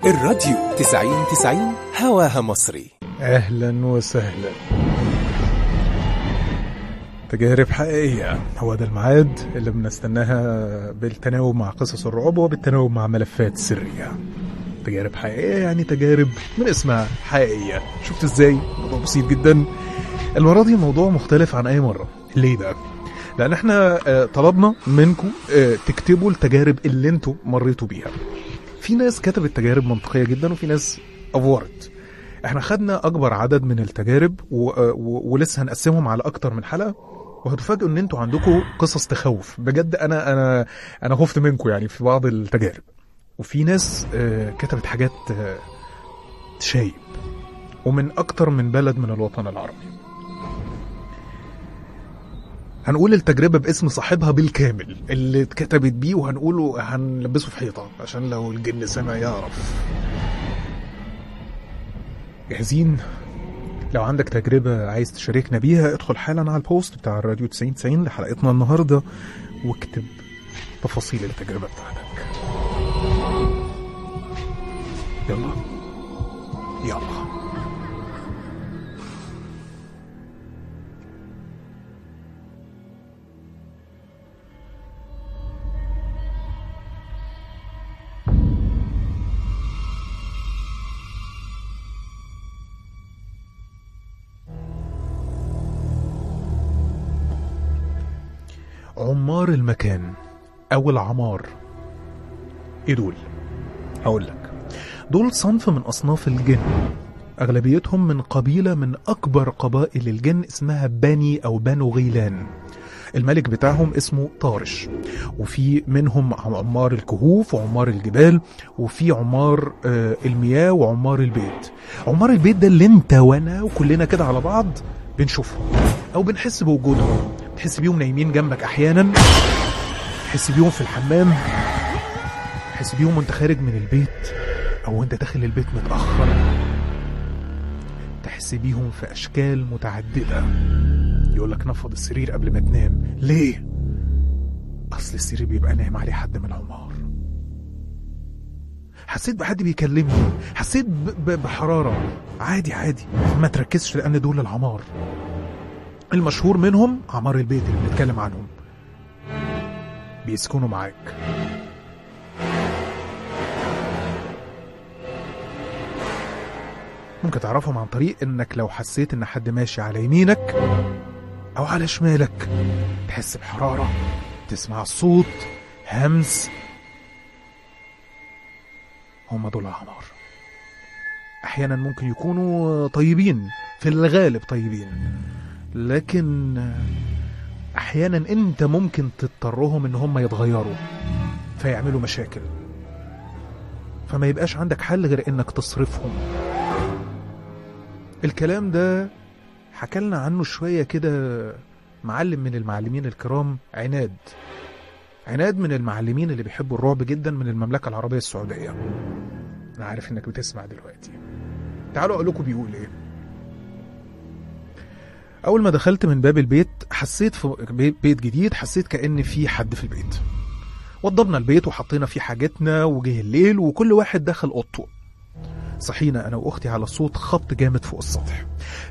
الراديو 90 هواها مصري. أهلا وسهلا. تجارب حقيقية، هو ده الميعاد اللي بنستناها بالتناوب مع قصص الرعب وبالتناوب مع ملفات سرية. تجارب حقيقية يعني تجارب من اسمها حقيقية. شفت ازاي؟ موضوع بسيط جدا. المرة دي موضوع مختلف عن أي مرة. ليه بقى؟ لأن احنا طلبنا منكم تكتبوا التجارب اللي انتوا مريتوا بيها. في ناس كتبت تجارب منطقية جدا وفي ناس أفورت. احنا خدنا أكبر عدد من التجارب ولسه هنقسمهم على أكتر من حلقة، وهتفاجئوا ان انتوا عندكم قصص تخوف بجد. انا خفت منكم يعني في بعض التجارب. وفي ناس كتبت حاجات تشايب، ومن أكتر من بلد من الوطن العربي. هنقول التجربة باسم صاحبها بالكامل اللي اتكتبت بيه، وهنقوله هنلبسه في حيطة عشان لو الجن سمع يعرف. جاهزين؟ لو عندك تجربة عايز تشاركنا بيها ادخل حالا على البوست بتاع الراديو 90 لحلقتنا النهاردة واكتب تفاصيل التجربة بتاعتك. يلا عمار المكان أو العمار. إيه دول؟ هقول لك. دول صنف من أصناف الجن، أغلبيتهم من قبيلة من أكبر قبائل الجن اسمها بني أو بنو غيلان. الملك بتاعهم اسمه طارش، وفي منهم عمار الكهوف وعمار الجبال، وفي عمار المياه وعمار البيت. عمار البيت ده اللي انت وانا وكلنا كده على بعض بنشوفهم او بنحس بوجودهم. تحس بيهم نايمين جنبك احيانا، تحس بيهم في الحمام، تحس بيهم وانت خارج من البيت او انت داخل البيت متأخر. تحس بيهم في اشكال متعددة. يقولك نفض السرير قبل ما تنام. ليه؟ اصل السرير بيبقى نايم عليه حد من العمار. حسيت بحد بيكلمني، حسيت بحرارة. عادي ما تركزش لان دول العمار. المشهور منهم عمار البيت اللي بنتكلم عنهم، بيسكنوا معاك. ممكن تعرفهم عن طريق انك لو حسيت ان حد ماشي على يمينك او على شمالك تحس بحرارة، تسمع الصوت، همس. هم دول العمار. احيانا ممكن يكونوا طيبين، في الغالب طيبين، لكن احيانا انت ممكن تضطرهم ان هم يتغيروا فيعملوا مشاكل، فما يبقاش عندك حل غير انك تصرفهم. الكلام ده حكالنا عنه شوية كده معلم من المعلمين الكرام، عناد من المعلمين اللي بيحبوا الرعب جدا من المملكة العربية السعودية. انا عارف انك بتسمع دلوقتي. تعالوا اقول لكم بيقول ايه. اول ما دخلت من باب البيت حسيت في بيت جديد، حسيت كأن في حد في البيت. وضبنا البيت وحطينا فيه حاجتنا، وجه الليل وكل واحد دخل اوضته. صحينا انا واختي على صوت خبط جامد فوق السطح.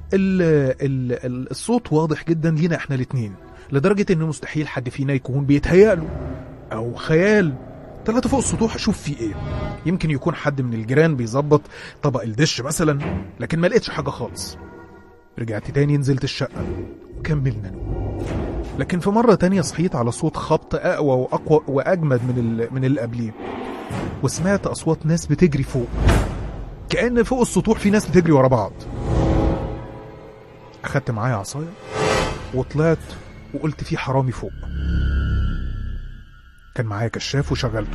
الصوت واضح جدا لينا احنا الاتنين، لدرجة انه مستحيل حد فينا يكون بيتهيأله او خيال. طلعت فوق السطوح اشوف فيه ايه. يمكن يكون حد من الجيران بيظبط طبق الدش مثلا، لكن ما لقيتش حاجة خالص. رجعت تاني نزلت الشقة وكملنا نوم. لكن في مرة تانية صحيت على صوت خبط اقوى واقوى واجمد من اللي قبليه، وسمعت اصوات ناس بتجري فوق، كأن فوق السطوح في ناس بتجري ورا بعض. اخدت معايا عصاية وطلعت وقلت في حرامي فوق. كان معايا كشاف وشغلته.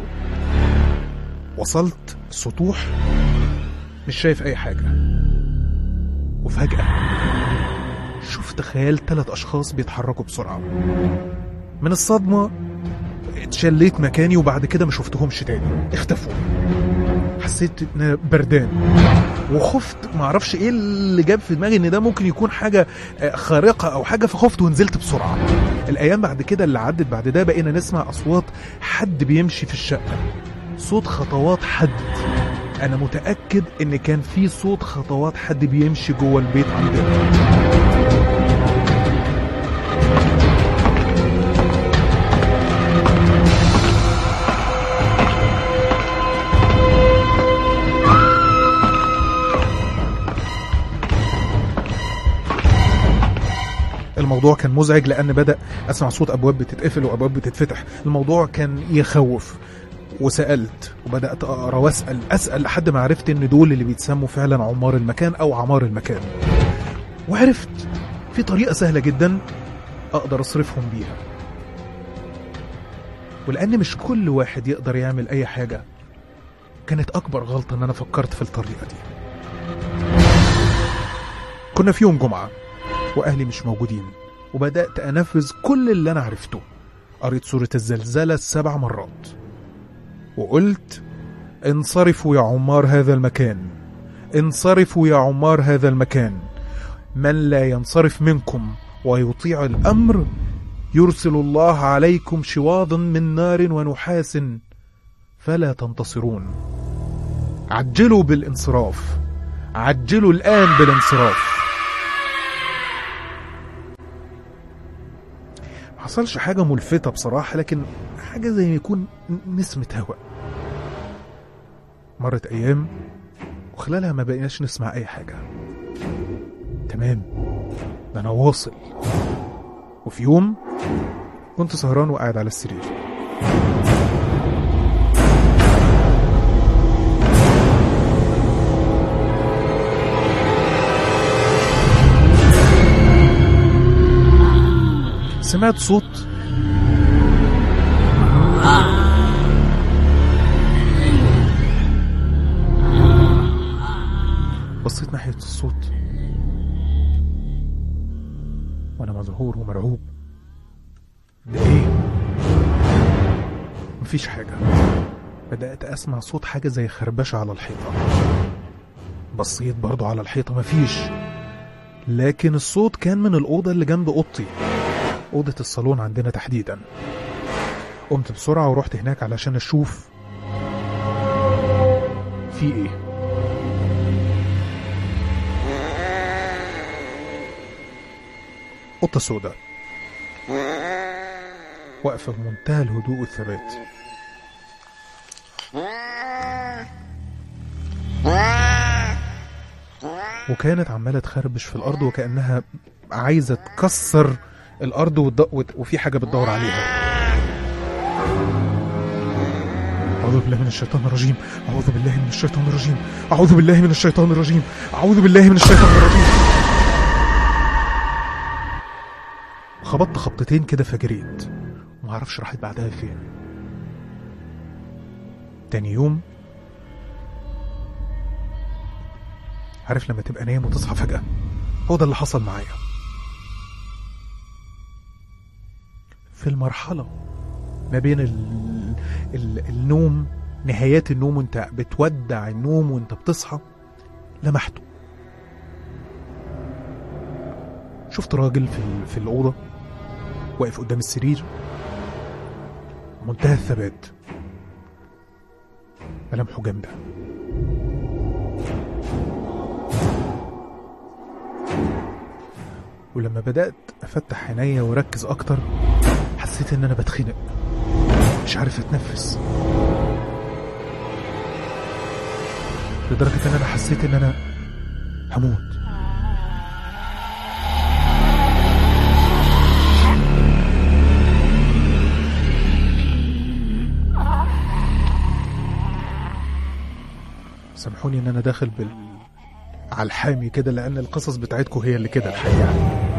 وصلت السطوح مش شايف اي حاجة، وفجأة شفت خيال 3 أشخاص بيتحركوا بسرعة. من الصدمة اتشليت مكاني، وبعد كده ما شفتهمش تاني، اختفوا. حسيت ان بردان وخفت، معرفش ايه اللي جاب في دماغي ان ده ممكن يكون حاجة خارقة او حاجة، فخفت ونزلت بسرعة. الايام بعد كده اللي عدت بعد ده بقينا نسمع اصوات حد بيمشي في الشقة، صوت خطوات حد أنا متأكد إن كان في صوت خطوات حد بيمشي جوه البيت عندنا. الموضوع كان مزعج لأن بدأ أسمع صوت أبواب بتتقفل وأبواب بتتفتح. الموضوع كان يخوف، وسألت وبدأت أقرأ وأسأل لحد ما عرفت إن دول اللي بيتسموا فعلا عمار المكان أو عمار المكان. وعرفت في طريقة سهلة جدا أقدر أصرفهم بيها، ولأن مش كل واحد يقدر يعمل أي حاجة، كانت أكبر غلطة إن أنا فكرت في الطريقة دي. كنا في يوم جمعة وأهلي مش موجودين، وبدأت أنفذ كل اللي أنا عرفته. قريت سورة الزلزلة 7 مرات وقلت: انصرفوا يا عمار هذا المكان، انصرفوا يا عمار هذا المكان، من لا ينصرف منكم ويطيع الأمر يرسل الله عليكم شواظا من نار ونحاس فلا تنتصرون. عجلوا بالانصراف، عجلوا الآن بالانصراف. ما حصلش حاجة ملفتة بصراحة، لكن حاجة زي ما يكون نسمة هواء. مرت أيام وخلالها ما بقيناش نسمع أي حاجة. تمام، ده أنا واصل. وفي يوم كنت سهران وقاعد على السرير، سمعت صوت بصيت ناحية الصوت وانا مذهول ومرعوب. ده ايه؟ مفيش حاجة. بدأت اسمع صوت حاجة زي خربشة على الحيطة. بصيت برضو على الحيطة، مفيش، لكن الصوت كان من الأوضة اللي جنب أوضتي، أوضة الصالون عندنا تحديدا. قمت بسرعة ورحت هناك علشان أشوف في إيه. قطة سوداء واقفة بمنتهى الهدوء والثبات، وكانت عمالة تخربش في الأرض وكأنها عايزة تكسر الأرض وفي حاجة بتدور عليها. أعوذ بالله من الشيطان الرجيم، أعوذ بالله من الشيطان الرجيم، أعوذ بالله من الشيطان الرجيم، أعوذ بالله من الشيطان الرجيم. خبطت خبطتين كده فجريت، ومعرفش راحت بعدها فين. تاني يوم، عارف لما تبقى نايم وتصحى فجأة؟ هو ده اللي حصل معايا. في المرحلة ما بين النوم، نهايات النوم وانت بتودع النوم وانت بتصحى، لمحته. شفت راجل في الأوضة واقف قدام السرير، منتهى الثبات، ملامحه جامدة. ولما بدأت أفتح عينيا وركز أكتر، حسيت إن أنا بتخنق، مش عارف أتنفس، لدرجة إن أنا حسيت إن أنا هموت. سامحوني إن أنا داخل على الحامي كده، لأن القصص بتاعتكم هي اللي كده الحقيقة.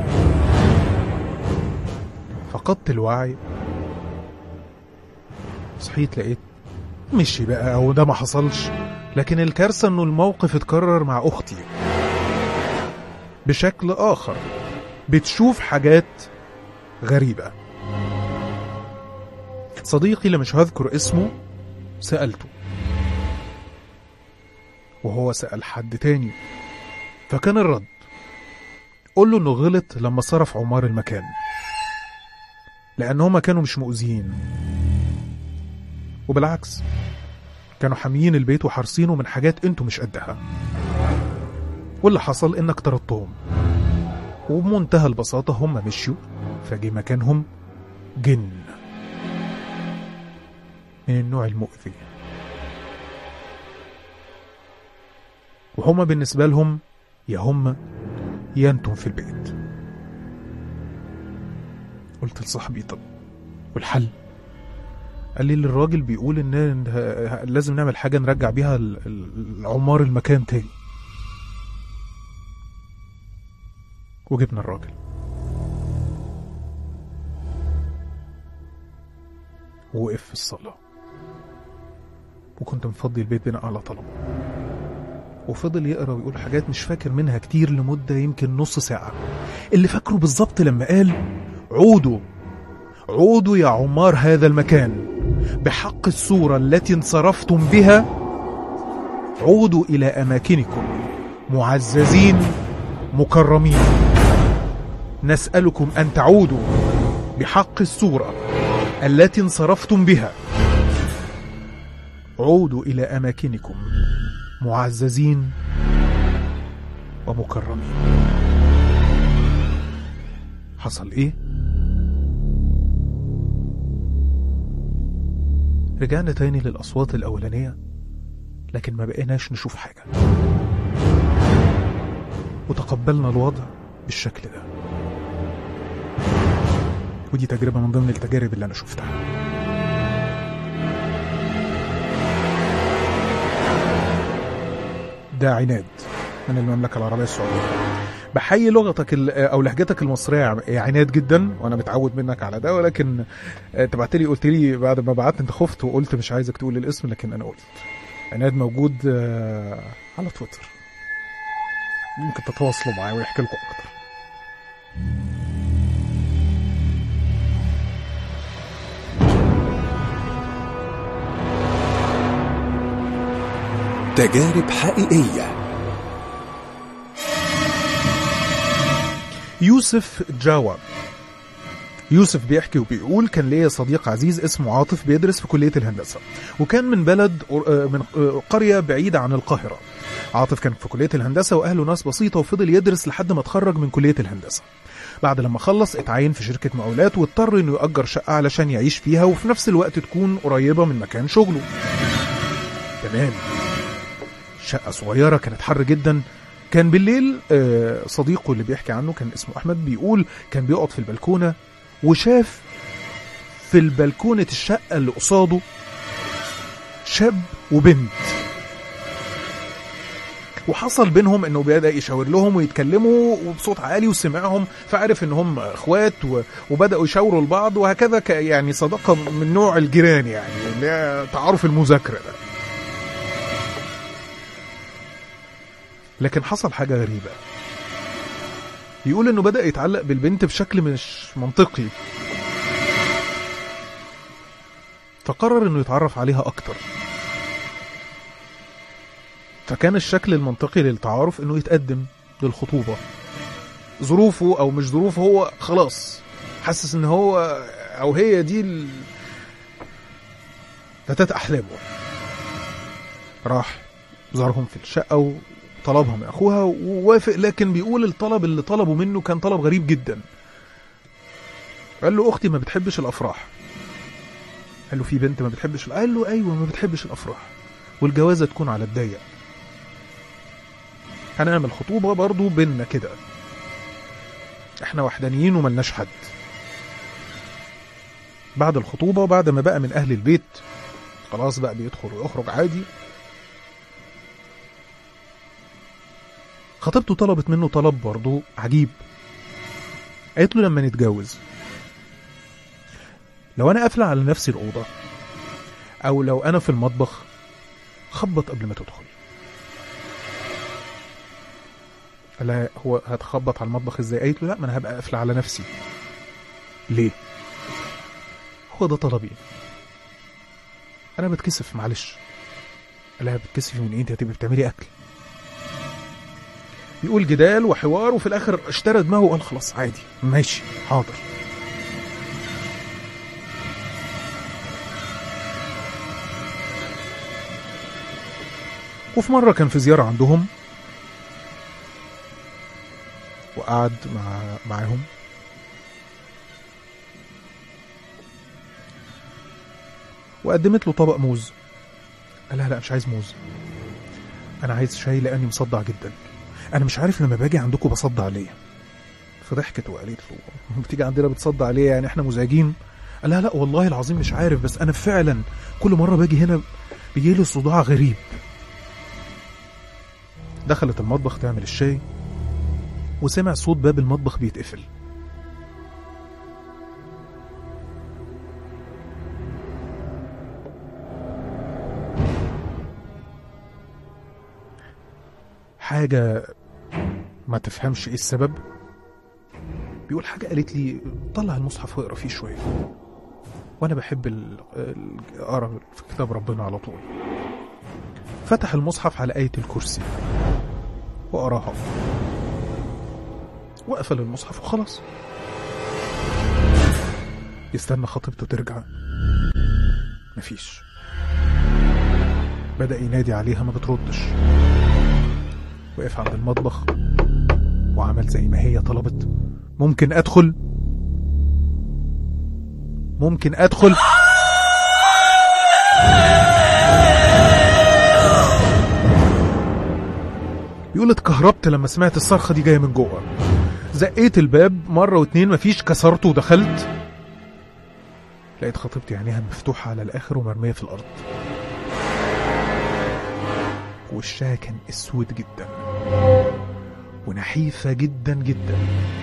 فقدت الوعي، صحيت لقيت مشي بقى، أو ده ما حصلش، لكن الكارثة إنه الموقف اتكرر مع أختي بشكل آخر، بتشوف حاجات غريبة. صديقي اللي مش هذكر اسمه سألته، وهو سأل حد تاني، فكان الرد: قول له انه غلط لما صرف عمار المكان، لان هما كانوا مش مؤذيين، وبالعكس كانوا حاميين البيت وحارسينه من حاجات انتوا مش قدها. واللي حصل انك طردتهم، وبمنتهى البساطة هم مشيوا، فجي مكانهم جن من النوع المؤذي، وهم بالنسبة لهم يا هم يا انتم في البيت. قلت لصاحبي طب والحل؟ قال لي الراجل بيقول ان لازم نعمل حاجة نرجع بيها العمار المكان تاني. وجبنا الراجل ووقف في الصالة، وكنت مفضي البيت بناء على طلبه، وفضل يقرأ ويقول حاجات مش فاكر منها كتير لمدة يمكن نص ساعة. اللي فاكره بالظبط لما قال عودوا يا عمار هذا المكان بحق الصورة التي انصرفتم بها، عودوا إلى أماكنكم معززين مكرمين، نسألكم أن تعودوا بحق الصورة التي انصرفتم بها، عودوا إلى أماكنكم معززين ومكرمين. حصل إيه؟ رجعنا تاني للأصوات الأولانية، لكن ما بقيناش نشوف حاجة، وتقبلنا الوضع بالشكل ده. ودي تجربة من ضمن التجارب اللي أنا شفتها. ده عناد من المملكة العربية السعودية. بحيي لغتك أو لهجتك المصرية يا عناد جدا، وأنا متعود منك على ده، ولكن تبعت لي قلت لي بعد ما بعت أنت خفت وقلت مش عايزك تقول الاسم، لكن أنا قلت. عناد موجود على تويتر، ممكن تتواصلوا معاه ويحكي لكم أكتر. تجارب حقيقية. يوسف جاوا. يوسف بيحكي وبيقول كان ليا صديق عزيز اسمه عاطف بيدرس في كلية الهندسة، وكان من بلد من قرية بعيدة عن القاهرة. عاطف كان في كلية الهندسة وأهله ناس بسيطة، وفضل يدرس لحد ما اتخرج من كلية الهندسة. بعد لما خلص اتعين في شركة مقاولات، واضطر انه يأجر شقة علشان يعيش فيها وفي نفس الوقت تكون قريبة من مكان شغله. تمام، شقة صغيرة كانت حر جدا. كان بالليل صديقه اللي بيحكي عنه كان اسمه أحمد بيقول كان بيقعد في البلكونة، وشاف في البلكونة الشقة اللي قصاده شاب وبنت، وحصل بينهم انه بدأ يشاور لهم ويتكلموا وبصوت عالي وسمعهم، فعرف انهم اخوات وبدأوا يشاوروا لبعض، وهكذا يعني صداقة من نوع الجيران، يعني تعارف المذاكرة ده. لكن حصل حاجة غريبة. يقول انه بدأ يتعلق بالبنت بشكل مش منطقي، فقرر انه يتعرف عليها اكتر. فكان الشكل المنطقي للتعارف انه يتقدم للخطوبة. ظروفه او مش ظروفه، هو خلاص حسس ان هو او هي دي فتاة احلامه. راح زارهم في الشقة وطلبها من اخوها ووافق، لكن بيقول الطلب اللي طلبه منه كان طلب غريب جدا. قال له اختي ما بتحبش الافراح. قال له في بنت ما بتحبش، قال له ايوه ما بتحبش الافراح، والجوازة تكون على الضيق، هنعمل خطوبة برضو بيننا كده، احنا وحدانيين وملناش حد. بعد الخطوبة بعد ما بقى من اهل البيت خلاص بقى بيدخل ويخرج عادي، خطيبته طلبت منه طلب برضو عجيب. قالت له لما نتجوز لو انا قافله على نفسي الأوضة او لو انا في المطبخ خبط قبل ما تدخل. لا هو هتخبط على المطبخ ازاي؟ قالت له لا ما انا هبقى قافله على نفسي. ليه؟ هو ده طلبي، انا بتكسف معلش. لا بتكسفي من ايه؟ انت هتبقي بتعملي اكل. بيقول جدال وحوار، وفي الاخر اشترى دماغه وقال خلاص عادي ماشي حاضر. وفي مرة كان في زيارة عندهم وقعد معاهم، وقدمت له طبق موز. قال لها لا مش عايز موز، انا عايز شاي لاني مصدع جدا، انا مش عارف لما باجي عندكم بصدع ليه. فضحكت وقالت له بتيجي عندنا بتصدع ليه، يعني احنا مزعجين؟ قال لها لا والله العظيم مش عارف، بس انا فعلا كل مرة باجي هنا بيجيلي صداع غريب. دخلت المطبخ تعمل الشاي وسمع صوت باب المطبخ بيتقفل. حاجة ما تفهمش ايه السبب. بيقول حاجة قالت لي طلع المصحف واقرا فيه شوية، وانا بحب اقرا في كتاب ربنا على طول. فتح المصحف على آية الكرسي وقراها وقفل المصحف وخلاص. يستنى خطيبته ترجع، مفيش. بدأ ينادي عليها ما بتردش. وقف عند المطبخ وعمل زي ما هي طلبت. ممكن أدخل؟ ممكن أدخل؟ بيقول اتكهربت لما سمعت الصرخة دي جاية من جوه. زقيت الباب مرة واتنين مفيش، كسرته ودخلت. لقيت خطيبتي عينيها مفتوحة على الآخر ومرمية في الأرض. وشها كان اسود جدا ونحيفة جدا جدا،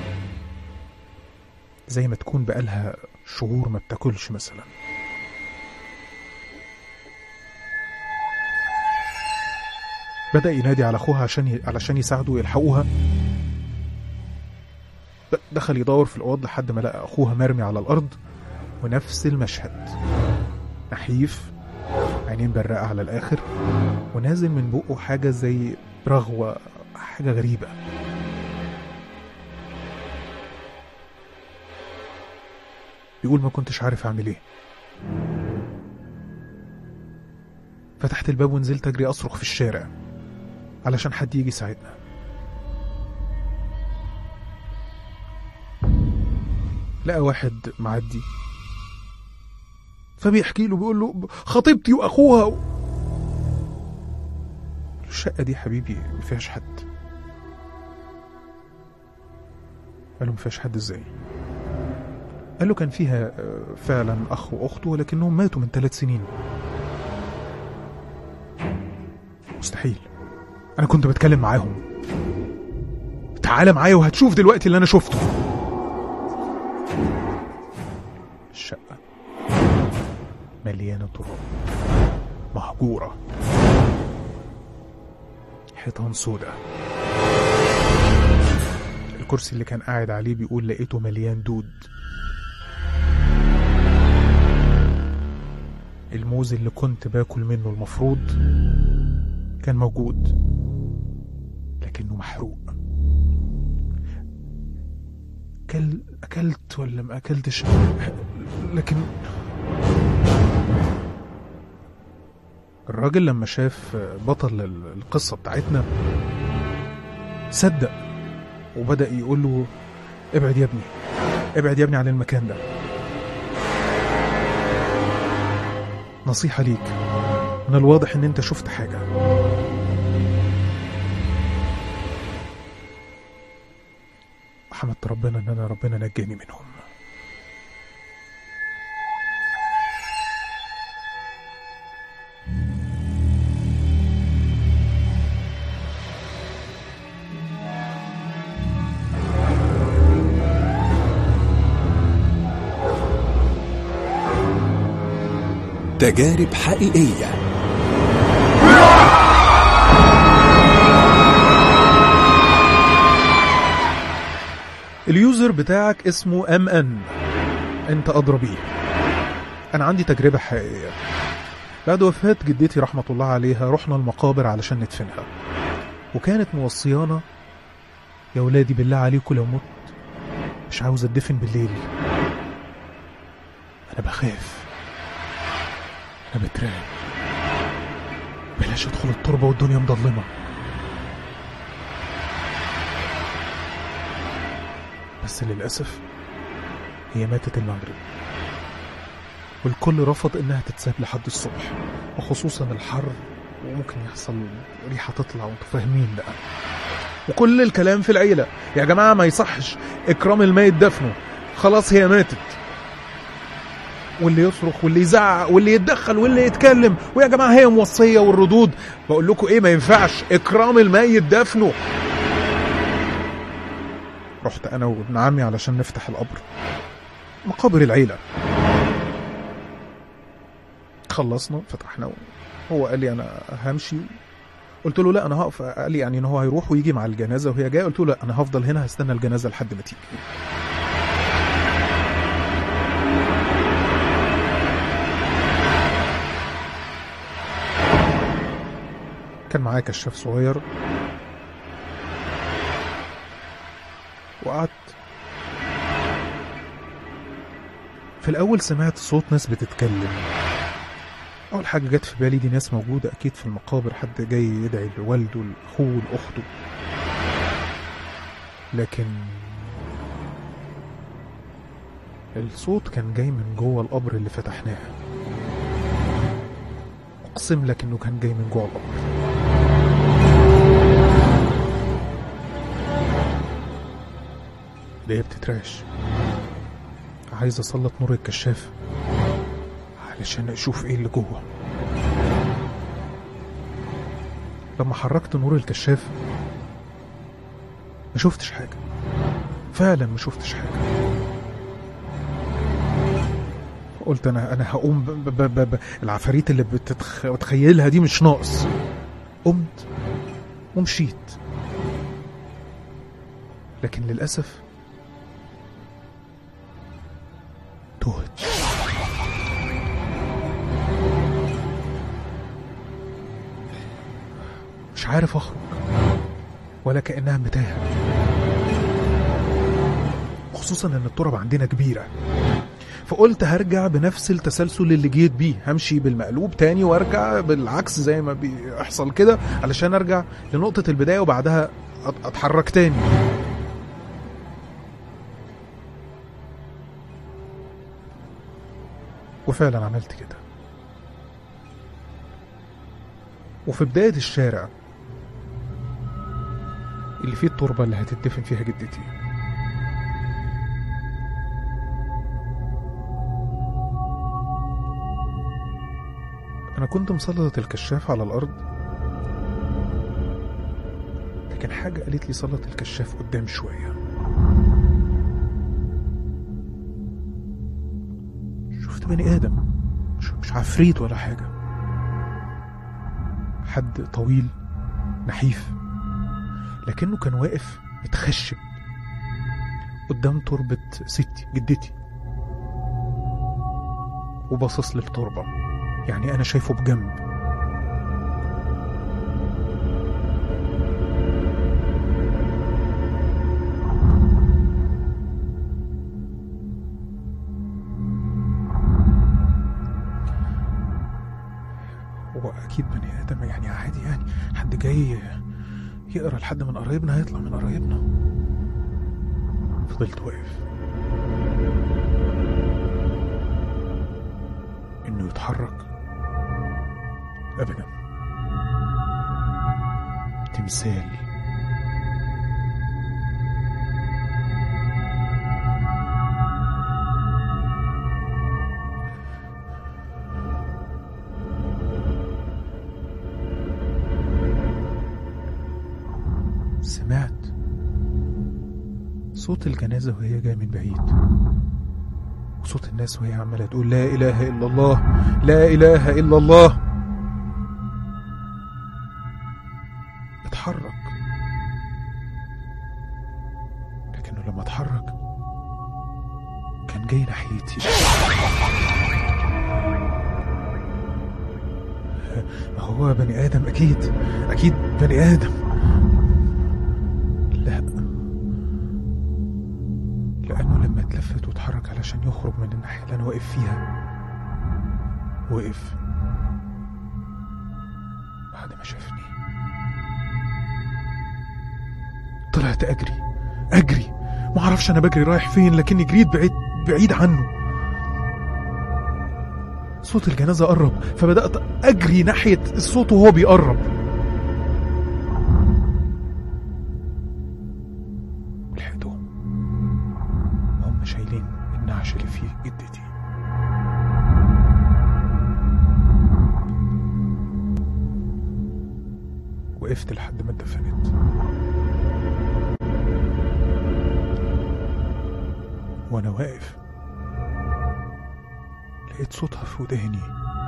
زي ما تكون بقالها شهور ما بتاكلش مثلا. بدأ ينادي على أخوها علشان يساعدوا يلحقوها. دخل يدور في الأوض لحد ما لقى أخوها مرمي على الأرض، ونفس المشهد، نحيف، عينين برقة على الآخر، ونازل من بقه حاجة زي رغوة، حاجة غريبة. بيقول ما كنتش عارف أعمل إيه. فتحت الباب ونزلت أجري أصرخ في الشارع علشان حد يجي يساعدنا. لقى واحد معدي فبيحكي له، بيقول له خطيبتي واخوها. الشقة دي حبيبي ما فيهاش حد. قال له ما فيهاش حد ازاي؟ قال له كان فيها فعلا اخ واخته، ولكنهم ماتوا من 3 سنين. مستحيل، انا كنت بتكلم معاهم. تعال معايا وهتشوف دلوقتي اللي انا شفته. الشقة مليانة تراب، مهجورة، حيطان سودة. الكرسي اللي كان قاعد عليه بيقول لقيته مليان دود. الموز اللي كنت باكل منه المفروض كان موجود لكنه محروق. أكلت ولا ما أكلتش، لكن الراجل لما شاف بطل القصة بتاعتنا صدق وبدأ يقول له ابعد يا ابني، ابعد يا ابني عن المكان ده. نصيحة ليك، من الواضح ان انت شفت حاجة. حمدت ربنا ان ربنا نجاني منهم. تجارب حقيقية. اليوزر بتاعك اسمه MN، انت أدرى بيه. انا عندي تجربة حقيقية. بعد وفاة جدتي رحمة الله عليها رحنا المقابر علشان ندفنها، وكانت موصيانا يا ولادي بالله عليكم لو مت مش عاوز اتدفن بالليل، انا بخاف، انا بترعب. بلاش ادخل التربة والدنيا مضلمة. بس للأسف هي ماتت المغرب، والكل رفض انها تتساب لحد الصبح، وخصوصا الحر وممكن يحصل ريحة تطلع وانتوا فاهمين بقى. وكل الكلام في العيلة، يا جماعة ما يصحش إكرام الميت دفنه، خلاص هي ماتت. واللي يصرخ واللي يزعق واللي يتدخل واللي يتكلم، ويا جماعة هي موصية، والردود بقول لكم ايه، ما ينفعش إكرام الميت دفنه. رحت أنا وابن عمي علشان نفتح القبر، مقابر العيلة. خلصنا فتحنا، هو قال لي أنا همشي، قلت له لا أنا هقف. قال لي يعني إن هو هيروح ويجي مع الجنازة وهي جاية، قلت له لا أنا هفضل هنا هستنى الجنازة لحد ما تيجي. كان معايا كشاف صغير، وقعدت. في الأول سمعت صوت ناس بتتكلم. أول حاجة جت في بالي دي ناس موجودة أكيد في المقابر، حد جاي يدعي لوالده لأخوه لأخته. لكن الصوت كان جاي من جوه القبر اللي فتحناه. أقسم لك إنه كان جاي من جوه القبر. ايديا بتترعش، عايز اسلط نور الكشاف علشان اشوف ايه اللي جوه. لما حركت نور الكشاف ما شفتش حاجة، فعلا ما شفتش حاجة. قلت انا هقوم العفاريت اللي بتخيلها دي مش ناقص. قمت ومشيت، لكن للأسف تهت. مش عارف اخرج ولا كأنها متاهة، خصوصا ان التراب عندنا كبيرة. فقلت هرجع بنفس التسلسل اللي جيت بيه، همشي بالمقلوب تاني وارجع بالعكس زي ما بيحصل كده علشان ارجع لنقطة البداية وبعدها اتحرك تاني. وفعلا عملت كده. وفي بداية الشارع اللي فيه التربة اللي هتدفن فيها جدتي، أنا كنت مسلط الكشاف على الأرض، لكن حاجة قالت لي سلط الكشاف قدام شوية. شفت بني آدم، مش عفريت ولا حاجة، حد طويل نحيف، لكنه كان واقف متخشب قدام تربة ستي جدتي وباصص للتربة، يعني أنا شايفه بجنب. هو أكيد بني آدم، يعني عادي، يعني حد جاي يقرأ لحد من قرايبنا هيطلع من قرايبنا. فضلت واقف، إنه يتحرك أبدا. تمثال. سمعت صوت الجنازة وهي جاية من بعيد، وصوت الناس وهي عمالة تقول لا إله إلا الله، لا إله إلا الله. اتحرك، لكنه لما اتحرك كان جاي ناحيتي. هو بني آدم، أكيد بني آدم. لا، لأنه لما اتلفت واتحرك علشان يخرج من الناحية اللي أنا واقف فيها، وقف بدأت أجري، معرفش أنا بجري رايح فين، لكني جريت بعيد عنه. صوت الجنازة قرب، فبدأت أجري ناحية الصوت وهو بيقرب. ولحقتهم وهم شايلين النعش اللي فيه جدتي. وقفت لحد ما اتدفنت. وانا واقف لقيت صوتها في وداني: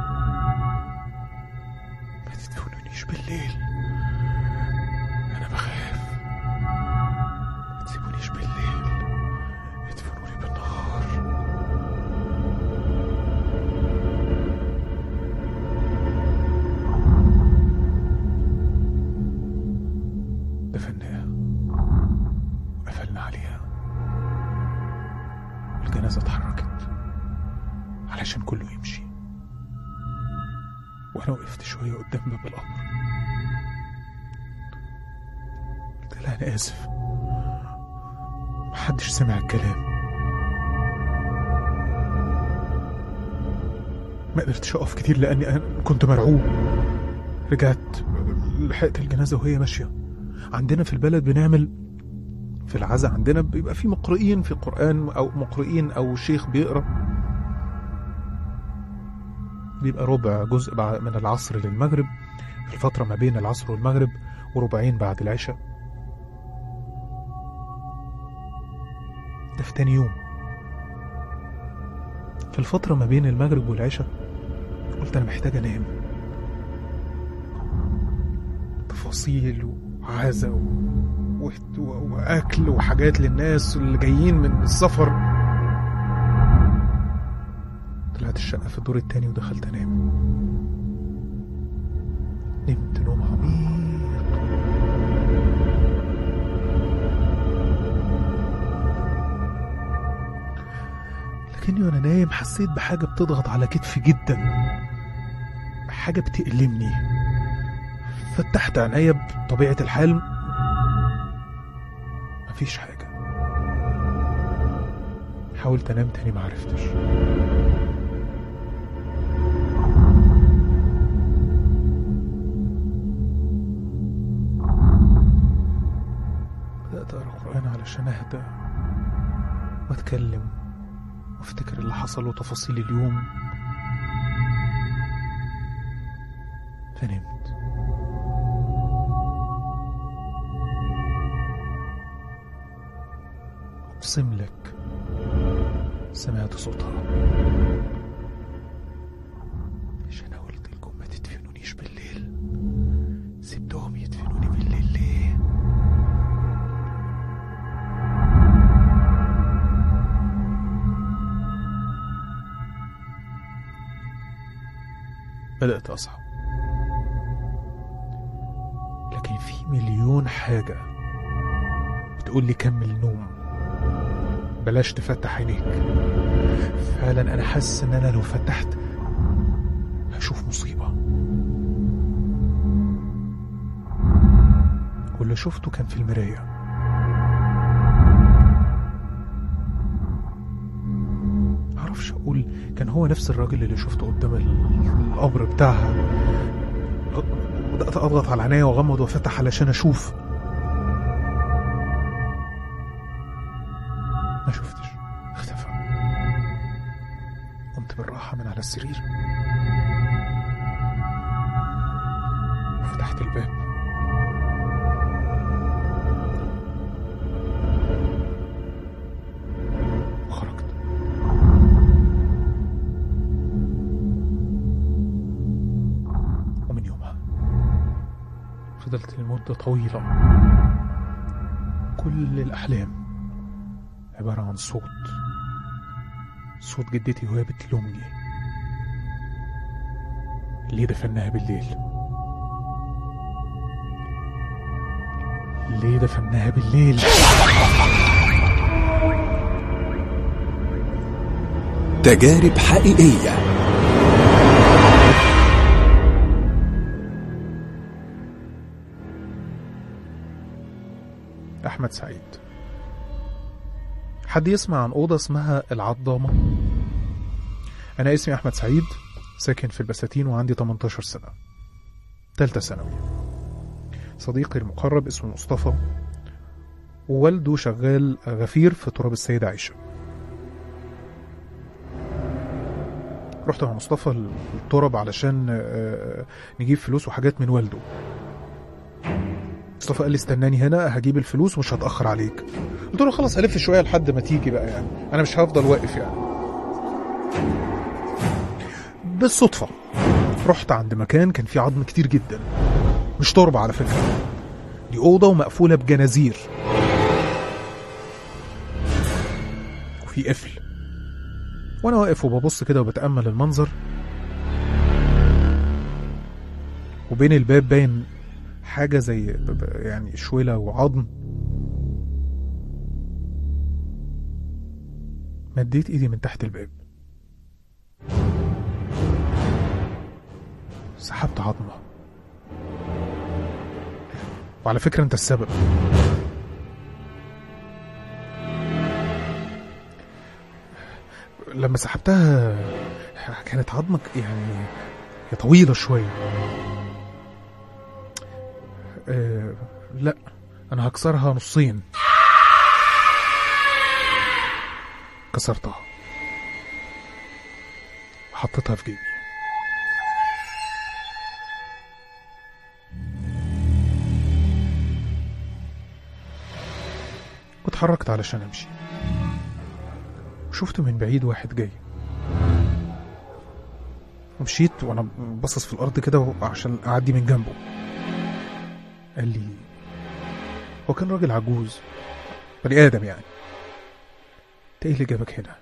ما تدفنونيش بالليل، انا بخاف، ما تسيبونيش بالليل، ادفنوني بالنهار. دفناها وقفلنا عليها، والجنازة اتحركت علشان كله يمشي، وانا وقفت شوية قدام باب القبر. قلت لها: انا اسف، محدش سمع الكلام. ما قدرتش اقف كتير لاني انا كنت مرعوب. رجعت لحقت الجنازة وهي ماشية. عندنا في البلد بنعمل في العزاء، عندنا بيبقى في مقرئين في القرآن او مقرئين او شيخ بيقرأ، بيبقى ربع جزء من العصر للمغرب، في الفترة ما بين العصر والمغرب، وربعين بعد العشاء. ده في تاني يوم. في الفترة ما بين المغرب والعشاء قلت أنا محتاج أنام. تفاصيل وعزاء وأكل وحاجات للناس اللي جايين من السفر. طلعت الشقة في الدور التاني ودخلت أنام. نمت نوم عميق. لكني وأنا نايم حسيت بحاجة بتضغط على كتفي جدا، حاجة بتألمني. فتحت عينيا بطبيعة الحال، مفيش حاجة. حاولت أنام تاني معرفتش. بدأت أقرأ القرآن علشان أهدى وأتكلم وافتكر اللي حصل وتفاصيل اليوم. فنمت. أقسم لك سمعت صوتها: مش أنا قلت لكم ما تدفنونيش بالليل؟ سبتهم يدفنوني بالليل ليه؟ بدأت أصحى، لكن في مليون حاجة بتقول لي كمل نوم، بلاش تفتح عينيك. فعلا أنا حاسس إن أنا لو فتحت هشوف مصيبة. واللي شفته كان في المراية. معرفش أقول كان هو نفس الراجل اللي شفته قدام القبر بتاعها. بدأت أضغط على عينيا وأغمض وأفتح علشان أشوف. ما شفتش، اختفى. قمت بالراحة من على السرير وفتحت الباب. وخرجت. ومن يومها فضلت لمدة طويلة كل الأحلام عبارة عن صوت جدتي وهي بتلومني: ليه دفناها بالليل؟ ليه دفناها بالليل؟ تجارب حقيقية. أحمد سعيد. حد يسمع عن أوضة اسمها العضامة؟ أنا اسمي أحمد سعيد، ساكن في البساتين وعندي 18 سنة، تالتة ثانوي. صديقي المقرب اسمه مصطفى، ووالده شغال غفير في تراب السيدة عائشة. رحت مع مصطفى التراب علشان نجيب فلوس وحاجات من والده. مصطفى قال لي استناني هنا هجيب الفلوس ومش هتأخر عليك. قلت له خلاص هلف شوية لحد ما تيجي بقى، يعني أنا مش هفضل واقف يعني. بالصدفة رحت عند مكان كان فيه عظم كتير جدا، مش تربة على فكرة، دي أوضة ومقفولة بجنازير وفي قفل. وأنا واقف وببص كده وبتأمل المنظر، وبين الباب باين حاجة زي يعني شويلة وعظم. مديت ايدي من تحت الباب، سحبت عظمة. وعلى فكرة انت السبب. لما سحبتها كانت عظمك يعني طويلة شوية. لا انا هكسرها نصين. كسرتها وحطيتها في جيبي. واتحركت علشان امشي، وشفت من بعيد واحد جاي، ومشيت وانا باصص في الارض كده عشان اعدي من جنبه. قال لي، هو كان راجل عجوز بني ادم يعني، انت ايه اللي جابك هنا؟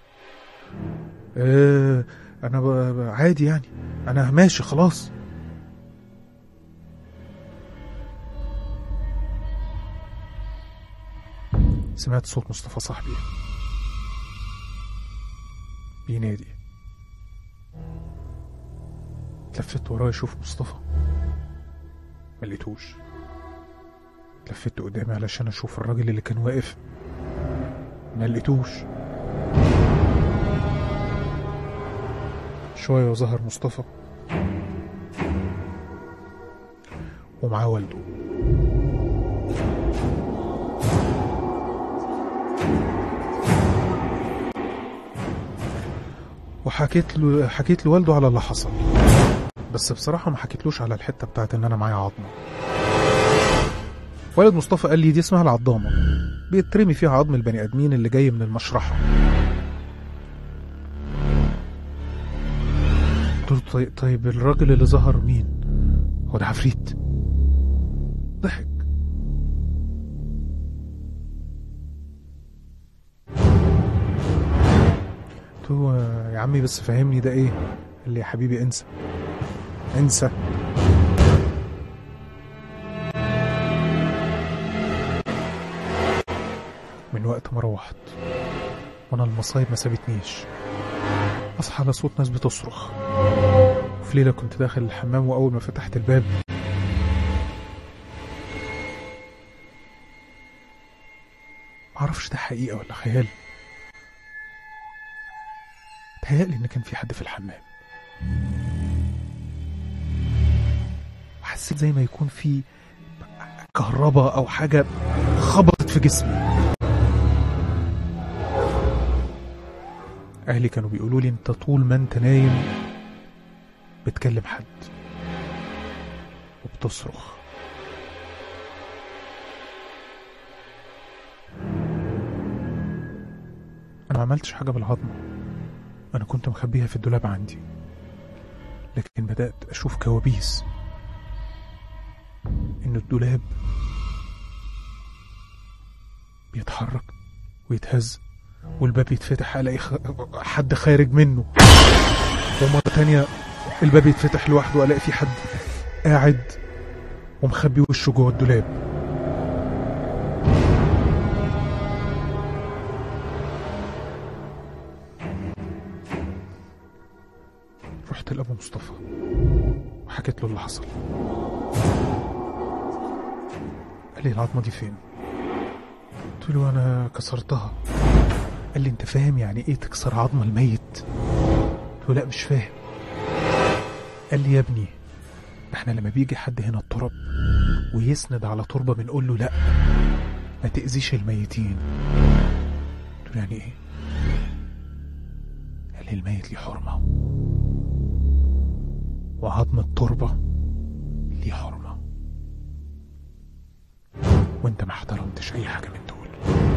انا عادي يعني، انا ماشي خلاص. سمعت صوت مصطفى صاحبي بينادي. اتلفت ورايا اشوف مصطفى، ملقيتوش. اتلفت قدامي علشان اشوف الراجل اللي كان واقف، ملقيتوش. شوية وظهر مصطفى ومعاه والده. حكيت لوالده على اللي حصل، بس بصراحة ما حكيتلوش على الحتة بتاعت ان انا معايا عظمة. والد مصطفى قال لي دي اسمها العضامة، بيترمي فيها عظم البني ادمين اللي جاي من المشرحة. قلت له طيب الراجل اللي ظهر مين؟ هو ده عفريت؟ ضحك. قلت له يا عمي بس فهمني ده ايه؟ قال لي يا حبيبي انسى. من وقت ما روحت وانا المصايب ما سابتنيش، اصحى على صوت ناس بتصرخ. وفي ليلة كنت داخل الحمام، واول ما فتحت الباب معرفش ده حقيقة ولا خيال، تهيألي ان كان في حد في الحمام، وحسيت زي ما يكون في كهرباء او حاجة خبطت في جسمي. اهلي كانوا بيقولوا لي انت طول ما انت نايم بتكلم حد وبتصرخ. انا ما عملتش حاجة بالعظمة، انا كنت مخبيها في الدولاب عندي، لكن بدأت اشوف كوابيس، ان الدولاب بيتحرك ويتهز والباب يتفتح، الاقي حد خارج منه، ومرة تانية الباب يتفتح لوحده الاقي في حد قاعد ومخبي وشه جوه الدولاب. رحت لأبو مصطفى وحكيت له اللي حصل. قال لي العظمة دي فين؟ قلت له أنا كسرتها. قال لي أنت فاهم يعني إيه تكسر عظم الميت؟ قلت له لا مش فاهم. قال لي يا ابني احنا لما بيجي حد هنا التراب ويسند على تربة بنقول له لا ما تأذيش الميتين. قلت له يعني ايه؟ قال لي الميت ليه حرمة وعظم التربة ليه حرمة، وانت ما احترمتش اي حاجة من دول.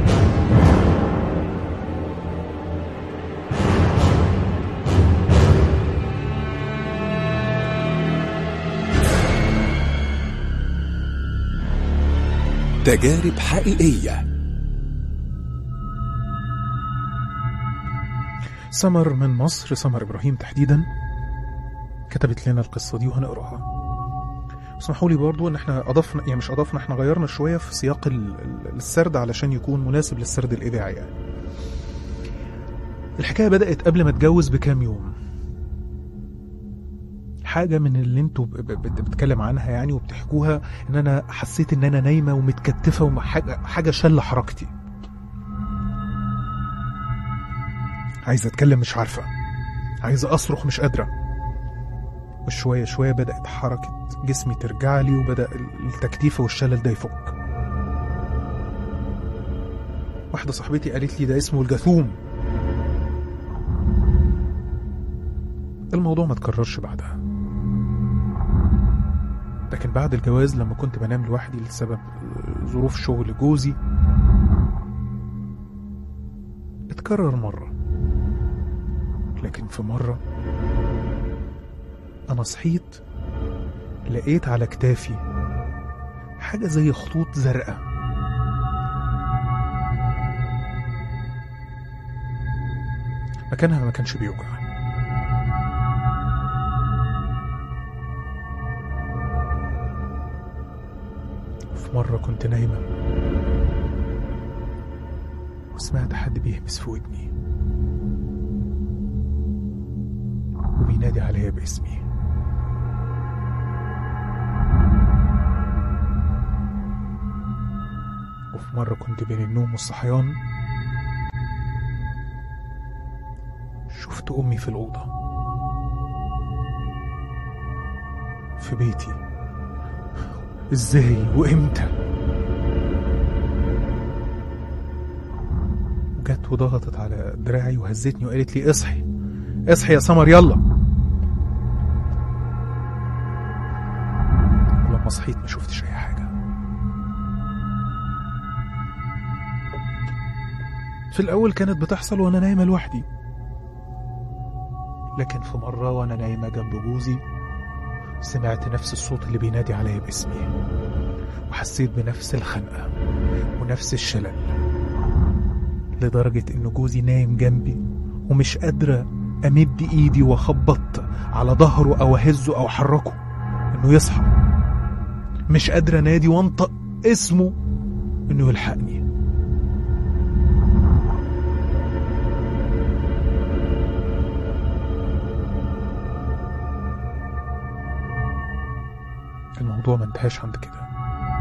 تجارب حقيقية. سمر من مصر، سمر إبراهيم تحديدا، كتبت لنا القصة دي وهنقراها. اسمحوا لي برضو ان احنا اضفنا، يعني مش اضفنا، احنا غيرنا شوية في سياق السرد علشان يكون مناسب للسرد الإذاعي. يعني الحكاية بدأت قبل ما اتجوز بكام يوم. حاجة من اللي انتوا بتتكلم عنها يعني وبتحكوها، ان انا حسيت ان انا نايمة ومتكتفة وحاجة شل حركتي، عايزة اتكلم مش عارفة، عايزة اصرخ مش قادرة. وشوية شوية بدأت حركة جسمي ترجع لي، وبدأ التكتيفة والشلل ده يفك. واحدة صاحبتي قالت لي ده اسمه الجاثوم. الموضوع ما تكررش بعدها، لكن بعد الجواز لما كنت بنام لوحدي لسبب ظروف شغل جوزي اتكرر مرة. لكن في مرة أنا صحيت لقيت على كتافي حاجة زي خطوط زرقاء، مكانها ما كانش بيوجع. في مرة كنت نايمة وسمعت حد بيهمس في ودني وبينادي عليا باسمي. وفي مرة كنت بين النوم والصحيان شفت أمي في الأوضة في بيتي. ازاي وامتى؟ جت وضغطت على دراعي وهزتني وقالت لي اصحي اصحي يا سمر يلا. ولما صحيت ما شفتش اي حاجة. في الاول كانت بتحصل وانا نايمة لوحدي، لكن في مرة وانا نايمة جنب جوزي سمعت نفس الصوت اللي بينادي عليا باسمي، وحسيت بنفس الخنقة ونفس الشلل، لدرجة ان جوزي نايم جنبي ومش قادرة امد ايدي واخبط على ظهره او اهزه او احركه انه يصحى، مش قادرة انادي وانطق اسمه انه يلحقني. الموضوع ما انتهاش عند كده.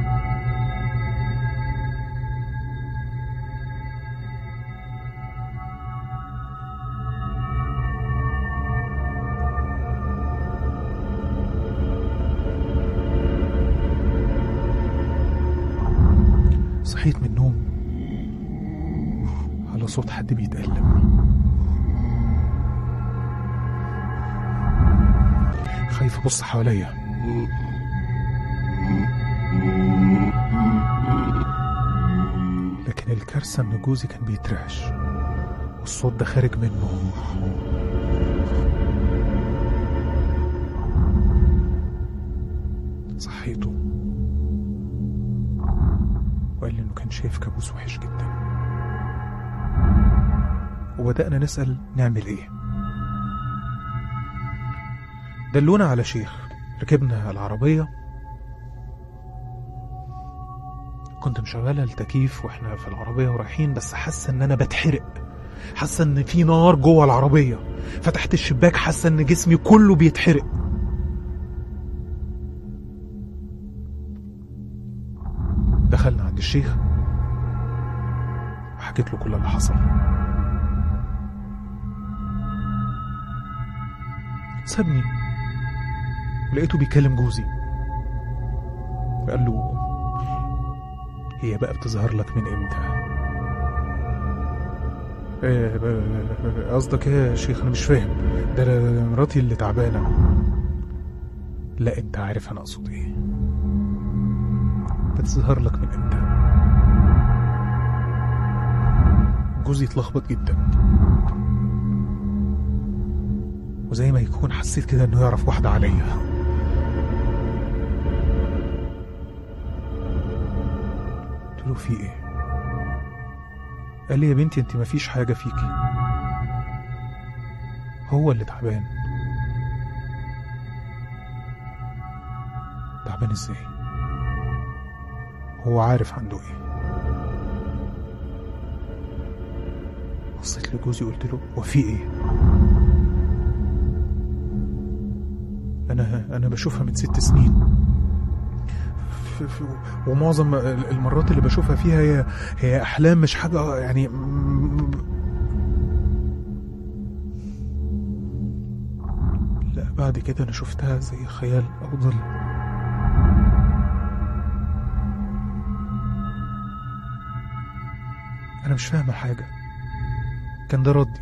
صحيت من النوم على صوت حد بيتألم. خايف ابص حواليا، لكن الكارثة ان جوزي كان بيترعش والصوت ده خارج منه. صحيته وقال لي انه كان شايف كابوس وحش جدا، وبدأنا نسأل نعمل ايه. دلونا على شيخ. ركبنا العربية، كنت مشغلة التكييف واحنا في العربية ورايحين، بس حاسة ان انا بتحرق، حاسة ان في نار جوه العربية. فتحت الشباك حاسة ان جسمي كله بيتحرق. دخلنا عند الشيخ وحكيت له كل اللي حصل. سابني ولقيته بيكلم جوزي، قال له هي بقى بتظهر لك من امتى؟ قصدك ايه يا شيخ؟ انا مش فاهم. ده مراتي اللي تعبانه. لا انت عارف انا اقصد ايه. بتظهر لك من امتى؟ جوزي اتلخبط جدا، وزي ما يكون حسيت كده انه يعرف واحده عليا. قلت له في ايه؟ قال لي يا بنتي انت مفيش حاجه فيكي، هو اللي تعبان. تعبان ازاي؟ هو عارف عنده ايه. بصيت لجوزي قلت له وفي ايه؟ انا بشوفها من 6 سنين، ومعظم المرات اللي بشوفها فيها هي احلام، مش حاجه يعني. لا بعد كده انا شفتها زي خيال او ظل. انا مش فاهمه حاجه. كان ده ردي.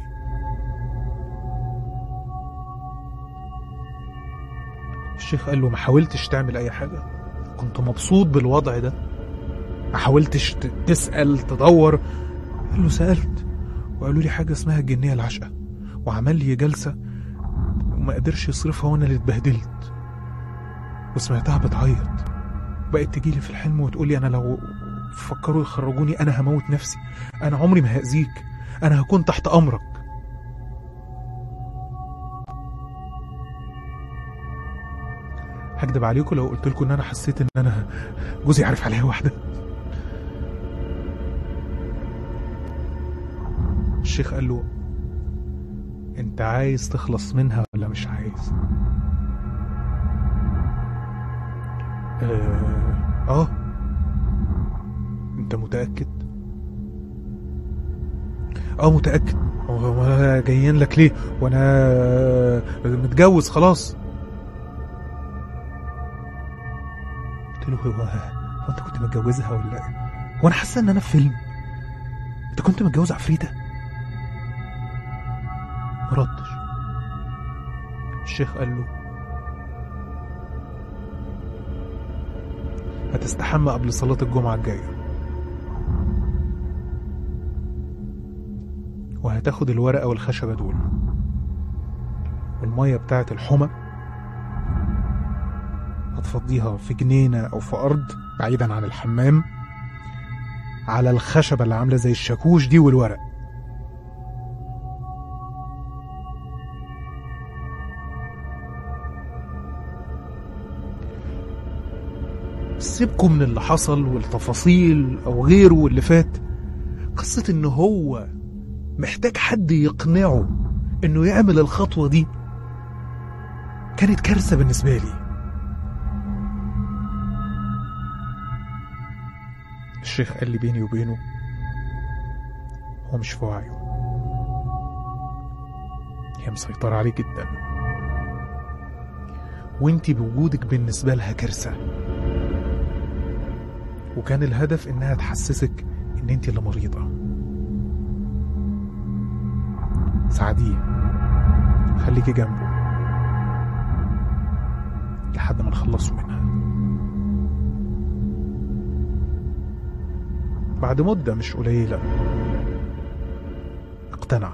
الشيخ قال له ما حاولتش تعمل اي حاجه؟ كنت مبسوط بالوضع ده؟ ما حاولتش تسأل تدور؟ قال له سألت، وقالوا لي حاجه اسمها الجنيه العشقه، وعمل لي جلسه وما قدرش يصرفها، وانا اللي اتبهدلت. وسمعتها بتعيط، بقت تجيلي في الحلم وتقول لي انا لو فكروا يخرجوني انا هموت نفسي، انا عمري ما هأذيك، انا هكون تحت امرك. هكدب عليكم لو قلت لكم ان انا حسيت ان انا جوزي عارف عليها واحده. الشيخ قال له انت عايز تخلص منها ولا مش عايز؟ انت متأكد؟ متأكد. وانا جايين لك ليه وانا متجوز خلاص؟ قلت له هو انت كنت متجوزها ولا ايه؟ وانا حاسه ان انا في فيلم. انت كنت متجوز عفريته؟ مردش. الشيخ قال له هتستحمى قبل صلاة الجمعة الجاية، وهتاخد الورقة والخشبة دول والمية بتاعت الحمى، هتفضيها في جنينة أو في أرض بعيدا عن الحمام، على الخشبة اللي عاملة زي الشاكوش دي والورق. سيبكم من اللي حصل والتفاصيل أو غيره واللي فات. قصة إنه هو محتاج حد يقنعه إنه يعمل الخطوة دي كانت كارثة بالنسبة لي. الشيخ قال لي بيني وبينه هو مش في وعيه، هي مسيطرة عليه جدا، وانتي بوجودك بالنسبة لها كارثة، وكان الهدف انها تحسسك ان انتي اللي مريضة. ساعديه، خليكي جنبه لحد ما نخلصوا منها. بعد مدة مش قليلة اقتنع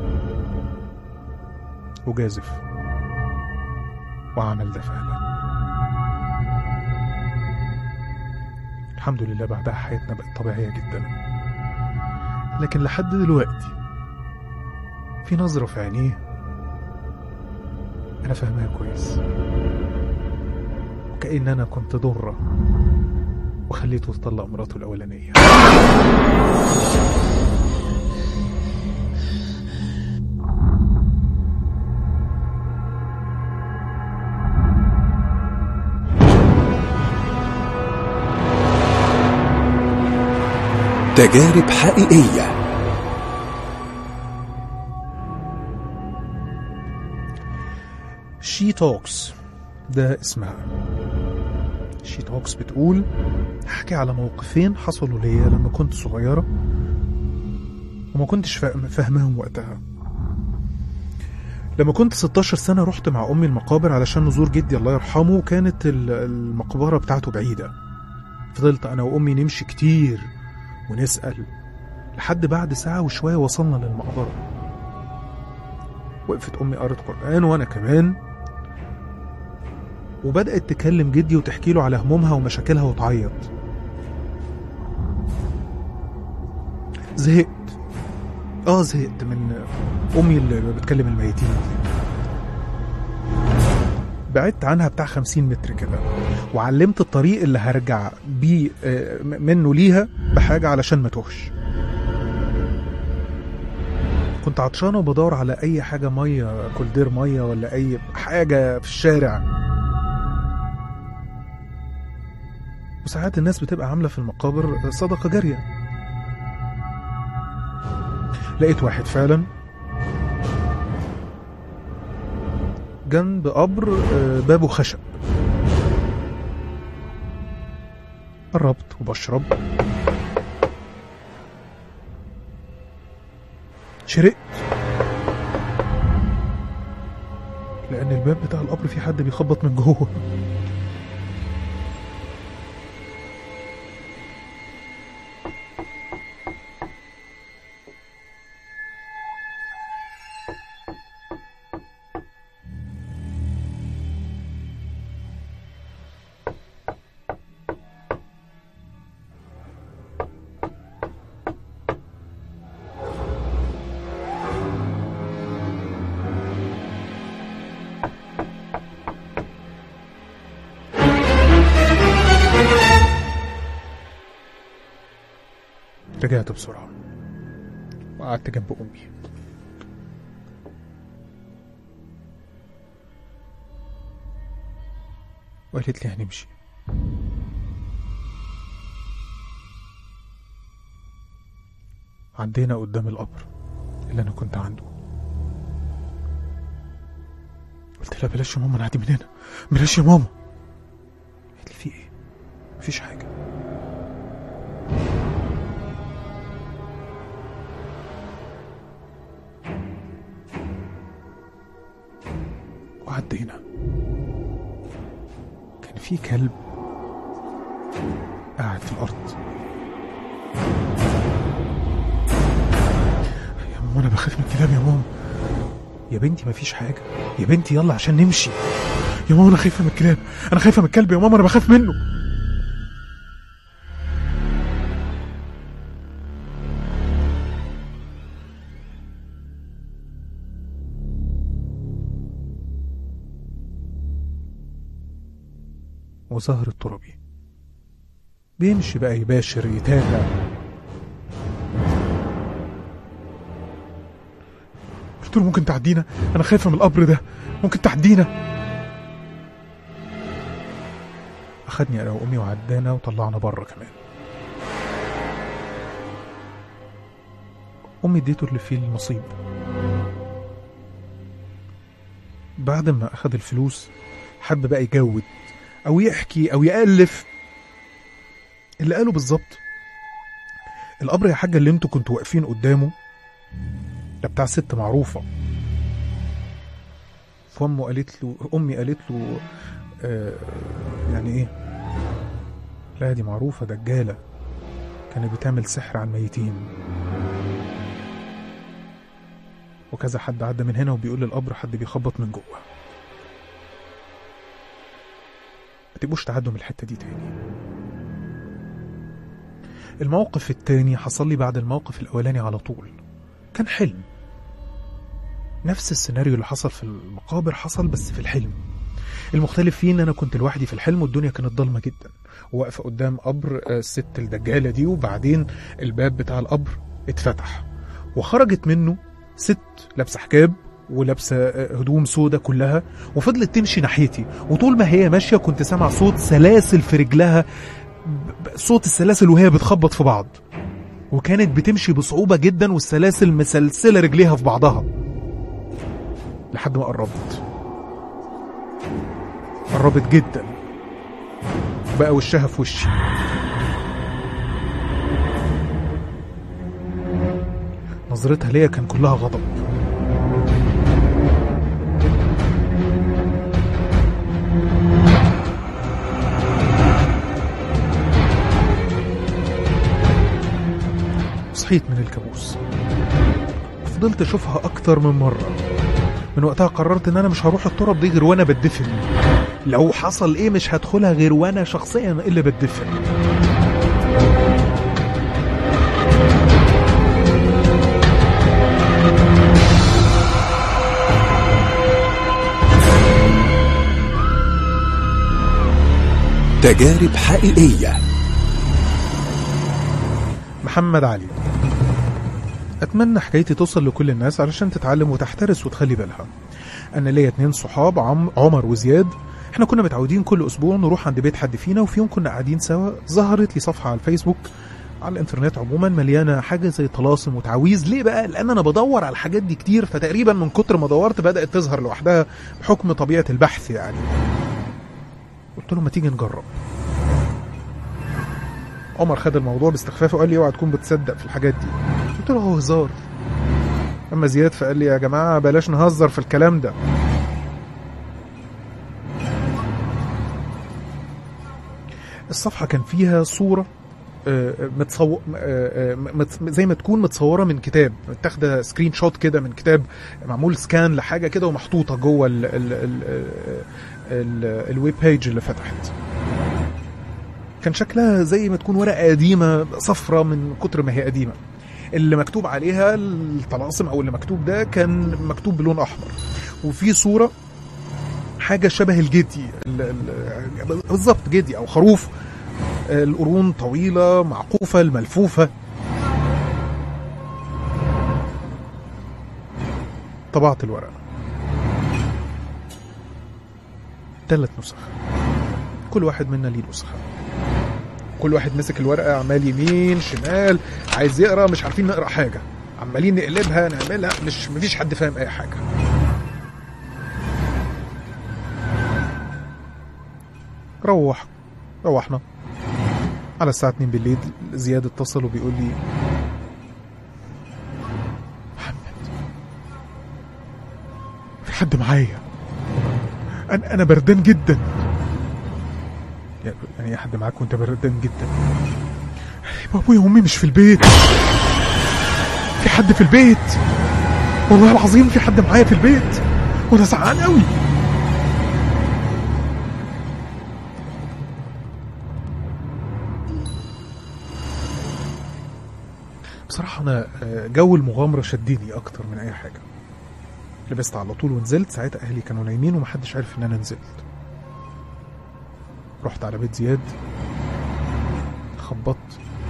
وجازف وعمل ده فعلا. الحمد لله بعدها حياتنا بقت طبيعية جدا، لكن لحد دلوقتي في نظرة في عينيه أنا فاهمها كويس، وكأن أنا كنت ضرة وخليته يطلق مراته الأولانية. تجارب حقيقية توكس ده اسمها. شي توكس بتقول: هحكي على موقفين حصلوا ليا لما كنت صغيرة وما كنتش فاهمهم وقتها. لما كنت 16 سنة رحت مع أمي المقابر علشان نزور جدي الله يرحمه، وكانت المقبرة بتاعته بعيدة. فضلت أنا وأمي نمشي كتير ونسأل لحد بعد ساعة وشوية وصلنا للمقبرة. وقفت أمي قرأت قرآن وأنا كمان، وبدأت تكلم جدي وتحكي له على همومها ومشاكلها وتعيط. زهقت من أمي اللي بتكلم الميتين. بعدت عنها بتاع 50 متر كده، وعلمت الطريق اللي هرجع بيه منه ليها بحاجة علشان ما توهش. كنت عطشانة وبدور على أي حاجة مية، كولدير مية ولا أي حاجة في الشارع. وساعات الناس بتبقى عاملة في المقابر صدقة جارية. لقيت واحد فعلا جنب قبر بابه خشب. قربت وبشرب، شرقت لأن الباب بتاع القبر فيه حد بيخبط من جوه. رجعت بسرعة وقعدت جنب أمي. وقالت لي هنمشي. عدينا قدام القبر اللي أنا كنت عنده. قلت لها بلاش يا ماما نعدي من هنا، بلاش يا ماما. قالت لي في ايه؟ مفيش حاجة. وعدينا. كان في كلب قاعد في الأرض. يا ماما أنا بخاف من الكلاب يا ماما. يا بنتي مفيش حاجة يا بنتي، يلا عشان نمشي. يا ماما أنا خايفة من الكلاب، أنا خايفة من الكلب يا ماما، أنا بخاف منه. وظهر الترابي بيمشي بقى يباشر يتابع. قلت له ممكن تعدينا، انا خايفه من القبر ده، ممكن تعدينا. اخدني انا وامي وعدانا وطلعنا بره كمان. امي اديته اللي فيه النصيب. بعد ما اخد الفلوس حب بقى يجود او يحكي او يألف اللي قاله بالظبط. القبر يا حاجة اللي انتوا كنتوا واقفين قدامه ده بتاع ست معروفة. فامي قالت له يعني ايه؟ لا دي معروفة دجالة، كانت بتعمل سحر على الميتين. وكذا حد عدى من هنا وبيقول للقبر حد بيخبط من جوه. ما تبقوش تعدوا من الحتة دي تاني. الموقف التاني حصل لي بعد الموقف الأولاني على طول. كان حلم، نفس السيناريو اللي حصل في المقابر حصل بس في الحلم. المختلف فيه ان انا كنت لوحدي في الحلم والدنيا كانت ضلمة جدا، وواقفة قدام قبر الست الدجالة دي. وبعدين الباب بتاع القبر اتفتح وخرجت منه ست لابسة حجاب ولابسة هدوم سودة كلها، وفضلت تمشي ناحيتي. وطول ما هي ماشية كنت سامع صوت سلاسل في رجلها، صوت السلاسل وهي بتخبط في بعض، وكانت بتمشي بصعوبة جدا والسلاسل مسلسلة رجليها في بعضها. لحد ما قربت قربت جدا، بقى وشها في وشي. نظرتها ليا كان كلها غضب. صحيت من الكابوس، فضلت اشوفها اكتر من مرة. من وقتها قررت ان انا مش هروح التراب دي غير وانا بدفن. لو حصل ايه مش هدخلها غير وانا شخصيا اللي بدفن. تجارب حقيقية. محمد علي. أتمنى حكايتي توصل لكل الناس علشان تتعلم وتحترس وتخلي بالها. أنا ليا 2 صحاب، عمر وزياد. احنا كنا متعودين كل أسبوع نروح عند بيت حد فينا، وفي يوم كنا قاعدين سوا ظهرت لي صفحة على الفيسبوك، على الانترنت عموما، مليانة حاجة زي طلاسم وتعويذ. ليه بقى؟ لأن أنا بدور على الحاجات دي كتير، فتقريبا من كتر ما دورت بدأت تظهر لوحدها بحكم طبيعة البحث يعني. قلت له ما تيجي نجرب. عمر خد الموضوع باستخفاف وقال لي اوعى تكون بتصدق في الحاجات دي. قلت له هو هزار. اما زياد فقال لي يا جماعه بلاش نهزر في الكلام ده. الصفحه كان فيها صوره زي ما تكون متصوره من كتاب، متاخده سكرين شوت كده من كتاب، معمول سكان لحاجه كده ومحطوطه جوه الويب بيج اللي فتحت. كان شكلها زي ما تكون ورقة قديمة صفرة من كتر ما هي قديمة. اللي مكتوب عليها الطلاسم أو اللي مكتوب ده كان مكتوب بلون أحمر، وفي صورة حاجة شبه الجدي بالضبط، جدي أو خروف، القرون طويلة معقوفة الملفوفة. طبعت الورقة 3 نسخ، كل واحد منا ليه نسخة. كل واحد مسك الورقة عمال يمين شمال عايز يقرأ، مش عارفين نقرأ حاجة، عمالين نقلبها نعملها، مفيش حد فاهم أي حاجة. روحنا على الساعة 2 بالليل. زياد اتصل وبيقول لي محمد في حد معايا، أنا بردان جدا. يعني حد معاك وانت بردان جدا؟ ابويا وامي مش في البيت. في حد في البيت والله العظيم، في حد معايا في البيت وانا زعلان قوي. بصراحة انا جو المغامرة شدني اكتر من اي حاجة. لبست على طول ونزلت. ساعتها اهلي كانوا نايمين ومحدش عارف ان انا نزلت. رحت على بيت زياد، خبطت،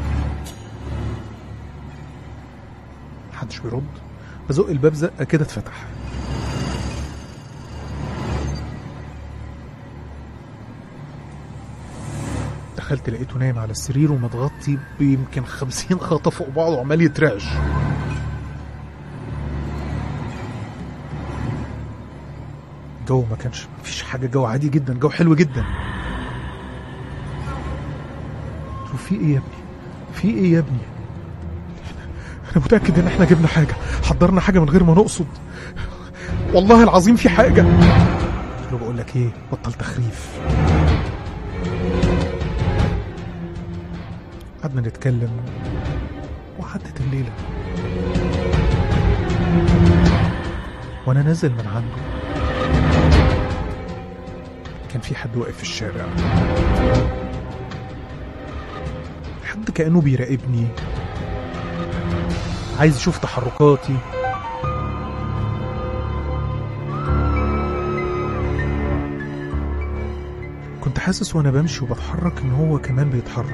محدش بيرد. بزق الباب زقة كده اتفتح. دخلت لقيته نايم على السرير ومتغطي بيمكن 50 خطة فوق بعض وعمال يترعش. الجو ما كانش مفيش حاجة، جو عادي جدا، جو حلو جدا. في ايه يا ابني؟ في ايه يا ابني؟ انا متأكد ان احنا جبنا حاجة، حضرنا حاجة من غير ما نقصد، والله العظيم في حاجة. قلت له بقول لك ايه، بطل تخريف. قعدنا نتكلم وعدت الليلة. وانا نازل من عنده كان في حد واقف في الشارع، حد كأنه بيراقبني، عايز يشوف تحركاتي. كنت حاسس وانا بمشي وبتحرك ان هو كمان بيتحرك.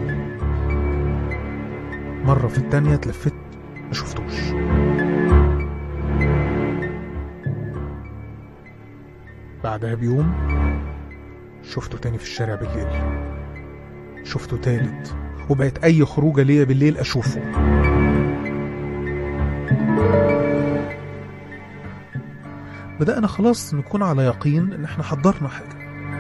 مرة في التانية اتلفت ما شفتوش. بعدها بيوم شفته تاني في الشارع بالليل، شفته تالت، وبقت اي خروجة ليا بالليل اشوفه. بدأنا خلاص نكون على يقين ان احنا حضرنا حاجة.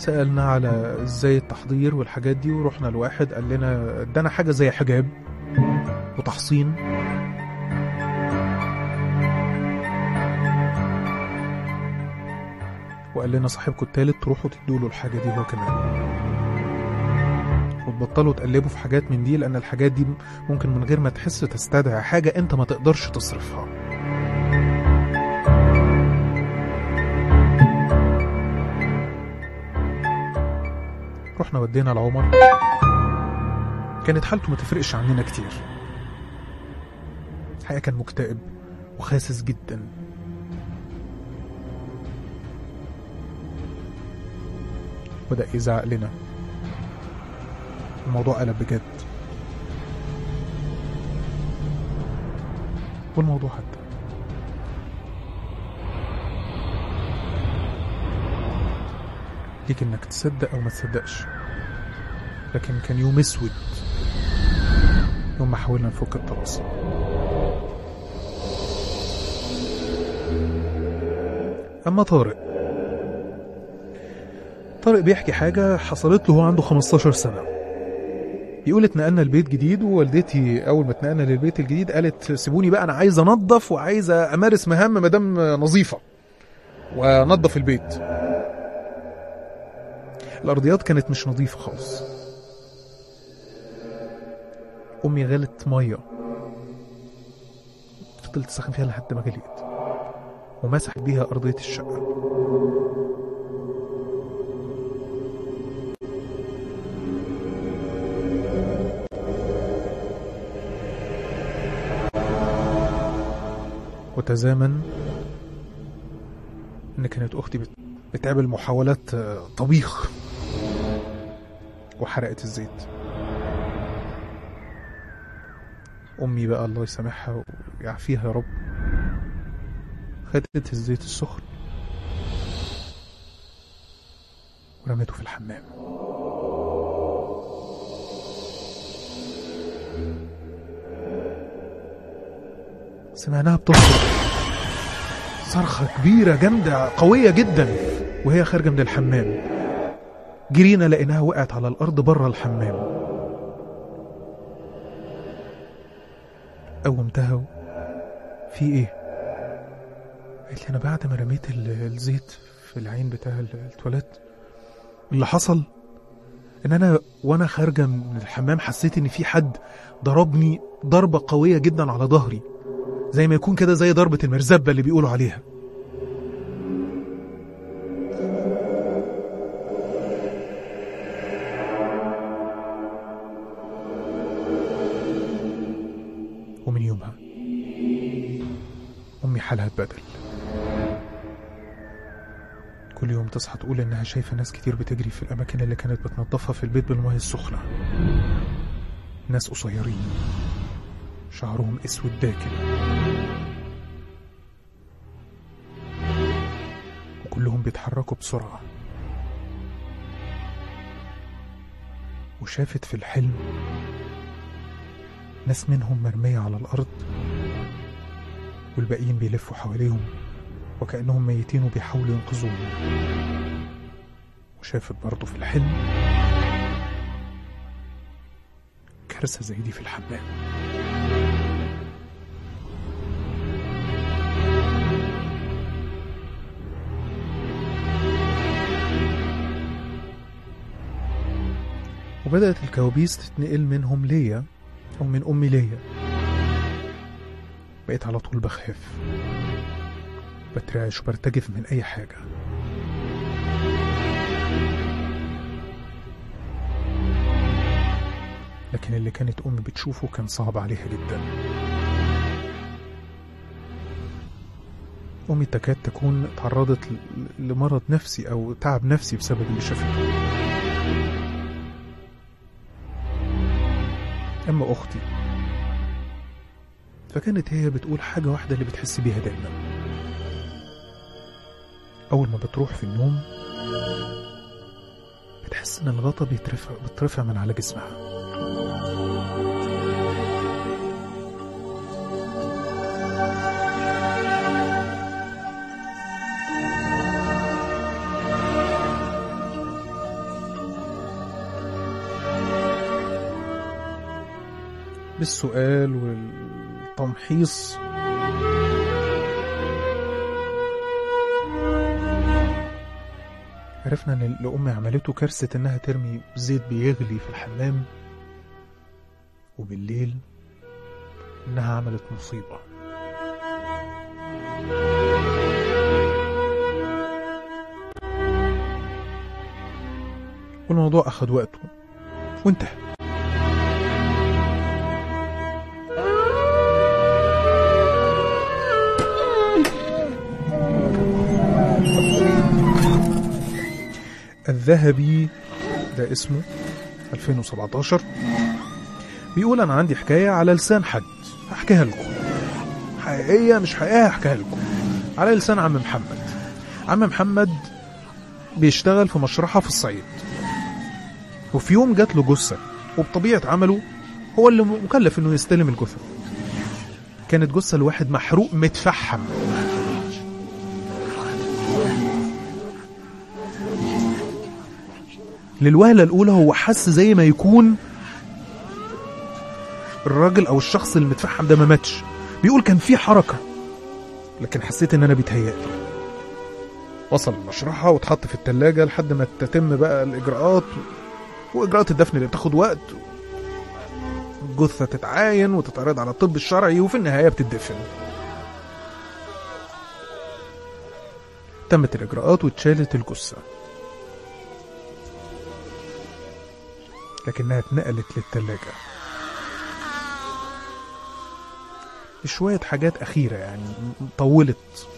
سألنا على ازاي التحضير والحاجات دي، ورحنا لواحد قال لنا ادانا حاجة زي حجاب وتحصين. وقال لنا صاحبكم التالت تروحوا تدوا له الحاجة دي هو كمان، وتبطلوا تقلبوا في حاجات من دي، لأن الحاجات دي ممكن من غير ما تحس تستدعي حاجة انت ما تقدرش تصرفها. رحنا ودينا لعمر، كانت حالته ما تفرقش عننا كتير، الحقيقة كان مكتئب وخاسس جدا. بدأ يزعق لنا، الموضوع قلب بجد، والموضوع حتى ليك انك تصدق او ما تصدقش، لكن كان يوم اسود يوم ما حاولنا نفك التواصل. اما طارق بيحكي حاجة حصلت له وهو عنده 15 سنة. يقول اتنقلنا البيت جديد، ووالدتي أول ما اتنقلنا للبيت الجديد قالت سيبوني بقى، أنا عايز أنظف وعايز أمارس مهام مدام نظيفة ونظف البيت. الأرضيات كانت مش نظيفة خالص. أمي غلت مية، فضلت تسخن فيها لحد ما غليت، ومسحت بيها أرضية الشقة. وتزامن ان كانت اختي بتعمل محاولات طبيخ وحرقت الزيت. امي بقى الله يسامحها ويعافيها يا رب، خدت الزيت السخن ورميته في الحمام. سمعناها بتصرخ صرخة كبيرة جامدة قوية جدا وهي خارجة من الحمام. جرينا لقيناها وقعت على الأرض بره الحمام. قومتها، في ايه؟ قالت لي انا بعد ما رميت الزيت في العين بتاع التواليت اللي حصل ان انا وانا خارجة من الحمام حسيت ان في حد ضربني ضربة قوية جدا على ظهري، زي ما يكون كده زي ضربة المرزبة اللي بيقولوا عليها. ومن يومها أمي حالها اتبدل. كل يوم تصحى تقول إنها شايفة ناس كتير بتجري في الأماكن اللي كانت بتنظفها في البيت بالمياه السخنة، ناس قصيرين شعرهم اسود داكن، وكلهم بيتحركوا بسرعة. وشافت في الحلم ناس منهم مرمية على الأرض والباقيين بيلفوا حواليهم وكأنهم ميتين وبيحاولوا ينقذوهم. وشافت برضو في الحلم كارثة زي دي في الحمام. وبدأت الكوابيس تتنقل منهم ليا أو من أمي ليا. بقيت على طول بخاف، بترعش وبرتجف من أي حاجة. لكن اللي كانت أمي بتشوفه كان صعب عليها جدا. أمي تكاد تكون تعرضت لمرض نفسي أو تعب نفسي بسبب اللي شافته. أما أختي فكانت هي بتقول حاجة واحدة اللي بتحس بيها دايما، أول ما بتروح في النوم بتحس إن الغطا بيترفع من على جسمها. بالسؤال والتمحيص عرفنا ان اللي امي عملته كارثة انها ترمي زيت بيغلي في الحمام، وبالليل انها عملت مصيبة. والموضوع اخد وقته وانتهى. الذهبي ده اسمه 2017 بيقول انا عندي حكاية على لسان حد هحكيها لكم، حقيقية مش حقيقية هحكيها لكم، على لسان عم محمد. عم محمد بيشتغل في مشرحة في الصعيد، وفي يوم جات له جثة، وبطبيعة عمله هو اللي مكلف انه يستلم الجثة. كانت جثة لواحد محروق متفحم. للوهلة الأولى هو حس زي ما يكون الراجل أو الشخص المتفحم ده ما ماتش. بيقول كان في حركة، لكن حسيت إن أنا بيتهيألي. وصل المشرحة واتحط في التلاجة لحد ما تتم بقى الإجراءات، وإجراءات الدفن اللي بتاخد وقت، الجثة تتعاين وتتعرض على الطب الشرعي، وفي النهاية بتدفن. تمت الإجراءات واتشالت الجثة، لكنها اتنقلت للتلاجة. شوية حاجات أخيرة يعني طولت،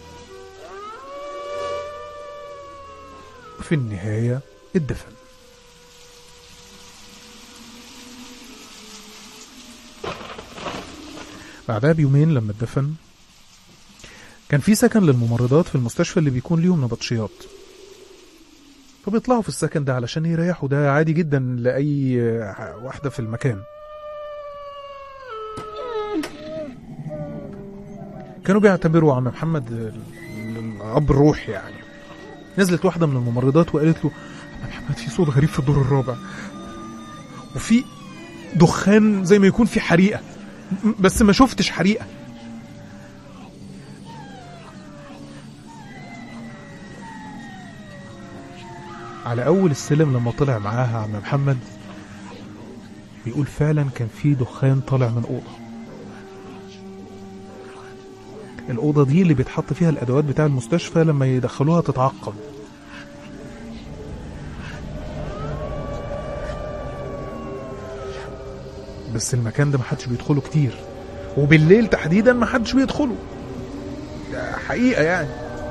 وفي النهاية الدفن. بعدها بيومين لما اتدفن كان في سكن للممرضات في المستشفى اللي بيكون ليهم نبطشيات، فبيطلعوا في السكن ده علشان يريحوا. ده عادي جدا لأي واحدة في المكان. كانوا بيعتبروا عم محمد الأب الروح يعني. نزلت واحدة من الممرضات وقالت له عم محمد في صوت غريب في الدور الرابع، وفي دخان زي ما يكون في حريقة، بس ما شفتش حريقة. على أول السلم لما طلع معاها عم محمد بيقول فعلا كان في دخان طالع من أوضة. الأوضة دي اللي بيتحط فيها الأدوات بتاع المستشفى لما يدخلوها تتعقم. بس المكان ده محدش بيدخله كتير، وبالليل تحديدا محدش بيدخله، ده حقيقة يعني.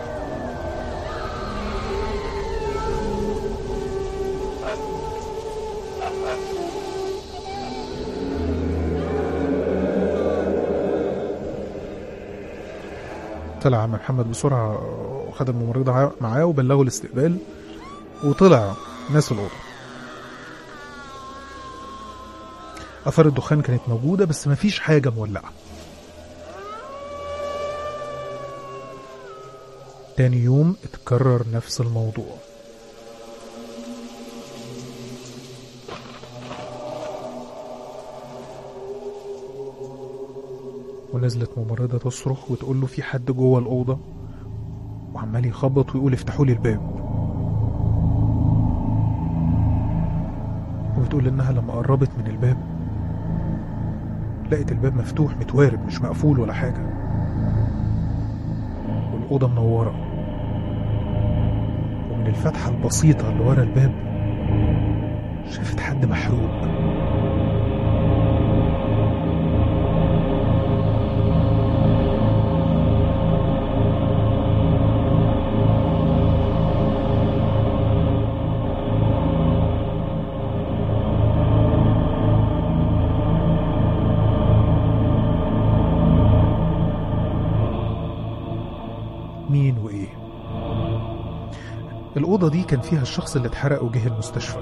طلع عم محمد بسرعة وخد الممرضة معاه وبلغوا الاستقبال، وطلع ناس الأوضة. أثار الدخان كانت موجودة بس مفيش حاجة مولعة. تاني يوم اتكرر نفس الموضوع. ونزلت ممرضة تصرخ وتقول له في حد جوه الأوضة، وعمال يخبط ويقول افتحوا لي الباب. وبتقول إنها لما قربت من الباب لقيت الباب مفتوح متوارب مش مقفول ولا حاجة، والأوضة منورة، ومن الفتحة البسيطة اللي ورا الباب شافت حد محروق. مين وإيه؟ الأوضة دي كان فيها الشخص اللي اتحرق وجه المستشفى.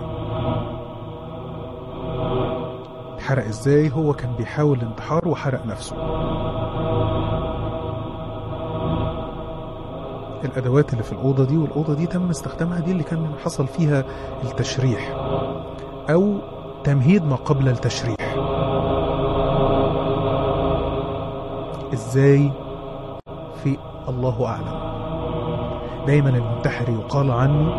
اتحرق ازاي؟ هو كان بيحاول الانتحار وحرق نفسه. الأدوات اللي في الأوضة دي والأوضة دي تم استخدامها، دي اللي كان حصل فيها التشريح أو تمهيد ما قبل التشريح. ازاي؟ في الله أعلم. دايما المنتحر يقال عنه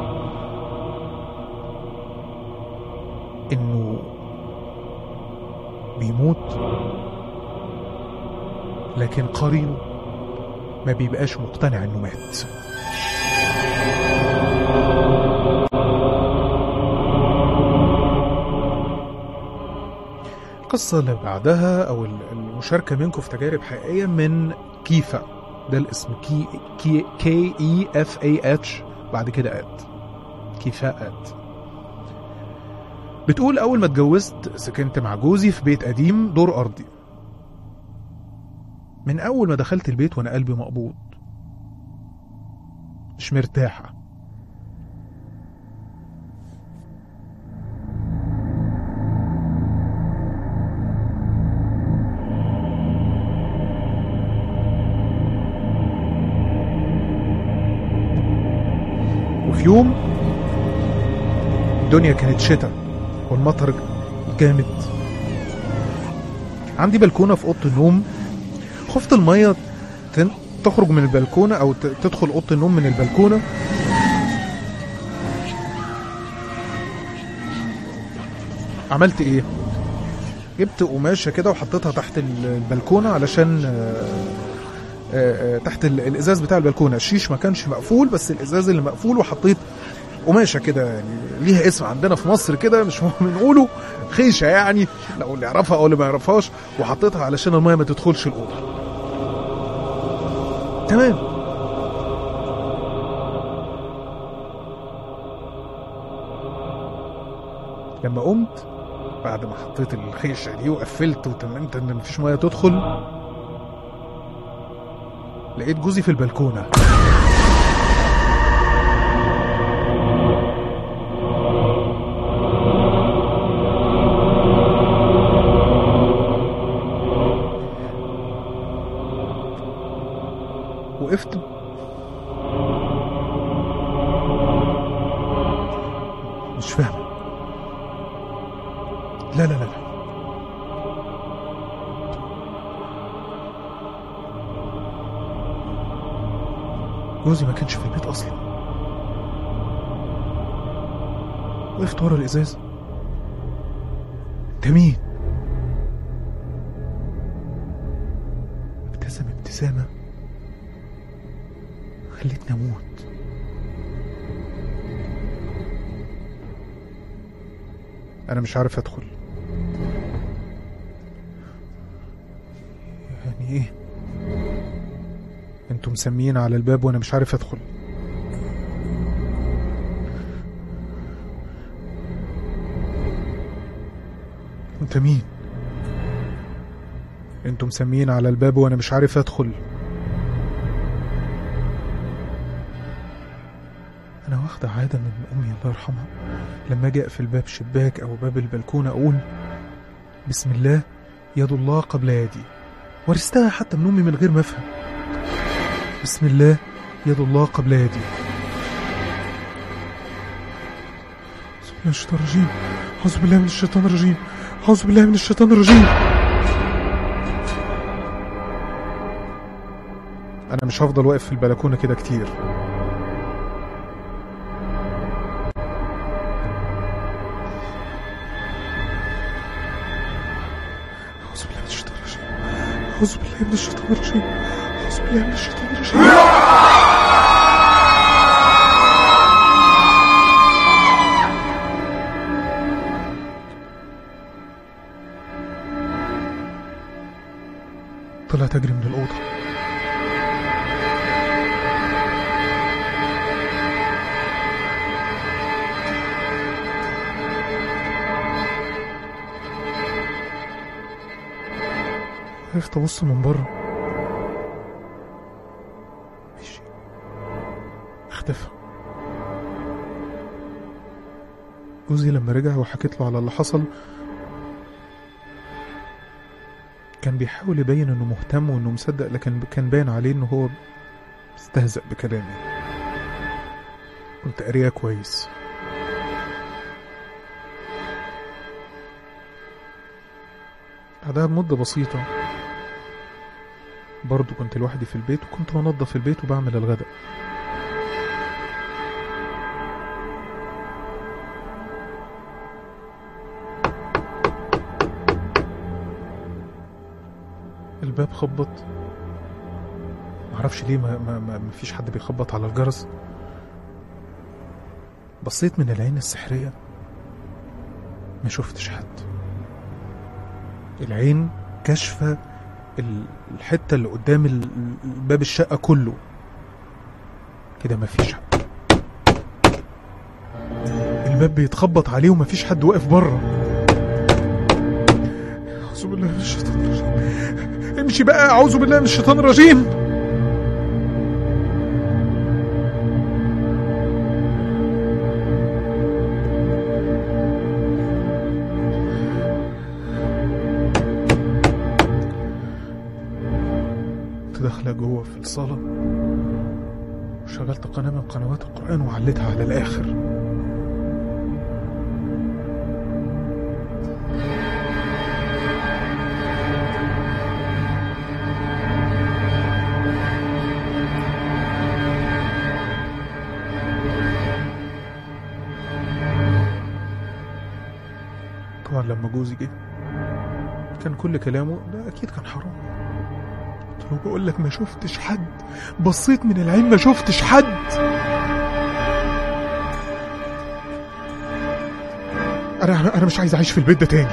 انه بيموت، لكن قرينه ما بيبقاش مقتنع انه مات. القصة اللي بعدها او المشاركة منكم في تجارب حقيقية من كيفا. ده الاسم KEFAH بعد كده آت، كيفاءات. بتقول أول ما اتجوزت سكنت مع جوزي في بيت قديم دور أرضي. من أول ما دخلت البيت وأنا قلبي مقبوض، مش مرتاحة. وفي يوم الدنيا كانت شتاء والمطر جامد، عندي بلكونة في أوضة النوم. خفت المية تخرج من البلكونة أو تدخل أوضة النوم من البلكونة. عملت إيه؟ جبت قماشة كده وحطيتها تحت البلكونة علشان تحت الإزاز بتاع البلكونة. الشيش ما كانش مقفول بس الإزاز اللي مقفول، وحطيت قماشة كده يعني ليها اسم عندنا في مصر كده مش مهم نقوله، خيشة يعني لو اللي يعرفها أو اللي ما يعرفهاش، وحطيتها علشان المية ما تدخلش الأوضة. تمام. لما قمت بعد ما حطيت الخيشة دي وقفلت وتمنت ان مفيش مية تدخل، لقيت جوزي في البلكونة. وقفت مش فاهم. لا لا لا لا، جوزي ما كانش في البيت اصلا. وقفت ورا الازاز. انت مين؟ ابتسم ابتسامة خلتني اموت. انا مش عارف ادخل. يعني ايه؟ انتم مسميين على الباب وانا مش عارف ادخل. انت مين؟ انتم مسميين على الباب وانا مش عارف ادخل. انا واخدة عادة من امي الله يرحمها، لما اجي اقفل باب شباك او باب البلكونة اقول بسم الله يد الله قبل يدي. ورثتها حتى من امي من غير ما افهم. بسم الله يد الله قبل يدي. أعوذ بالله من الشيطان الرجيم. أعوذ بالله من الشيطان الرجيم. أنا مش هفضل واقف في البلكونة كده كتير. أعوذ بالله من الشيطان الرجيم. أعوذ بالله من الشيطان الرجيم. أعوذ بالله من الشيطان الرجيم. طلعت أجري من الأوضة. عرفت أبص من بره، ماشي اختفى. جوزي لما رجع وحكيت له على اللي حصل كان بيحاول يبين انه مهتم وانه مصدق، لكن كان باين عليه انه هو استهزأ بكلامي. كنت قاريها كويس. بعدها بمدة بسيطة برضو كنت لوحدي في البيت، وكنت بنظف البيت وبعمل الغداء. الباب خبط، معرفش ليه ما فيش حد بيخبط على الجرس. بصيت من العين السحرية، ما شفتش حد. العين كشفة الحتة اللي قدام باب الشقة كله كده، ما فيش حد. الباب بيتخبط عليه وما فيش حد واقف بره. أعوذ بالله من الشيطان الرجيم. امشي بقى، أعوذ بالله من الشيطان الرجيم. داخلة جوه في الصالة، وشغلت قناة من قنوات القرآن وعلتها على الآخر. طبعا لما جوزي جه كان كل كلامه ده أكيد كان حرام. بقول لك ما شفتش حد، بصيت من العين ما شفتش حد. انا مش عايز اعيش في البيت ده تاني.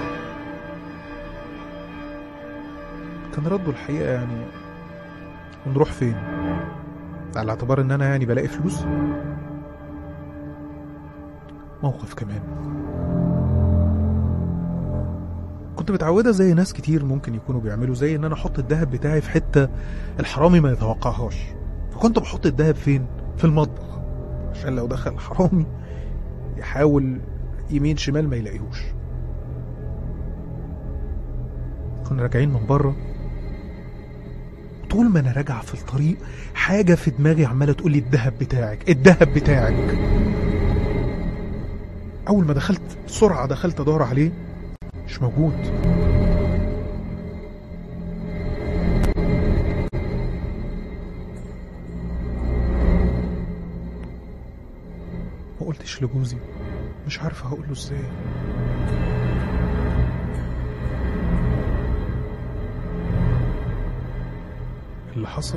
كان رده الحقيقه يعني ونروح فين، على اعتبار ان انا يعني بلاقي فلوس. موقف كمان كنت متعودة زي ناس كتير ممكن يكونوا بيعملوا، زي ان انا احط الذهب بتاعي في حتة الحرامي ما يتوقعهاش. فكنت بحط الذهب فين؟ في المطبخ، عشان لو دخل حرامي يحاول يمين شمال ما يلاقيهوش. كنا راجعين من بره، طول ما انا راجع في الطريق حاجة في دماغي عمالة تقول لي الذهب بتاعك، الذهب بتاعك. اول ما دخلت بسرعة دخلت ادور عليه، مش موجود. ما قلتش لجوزي، مش عارف هقوله ازاي. اللي حصل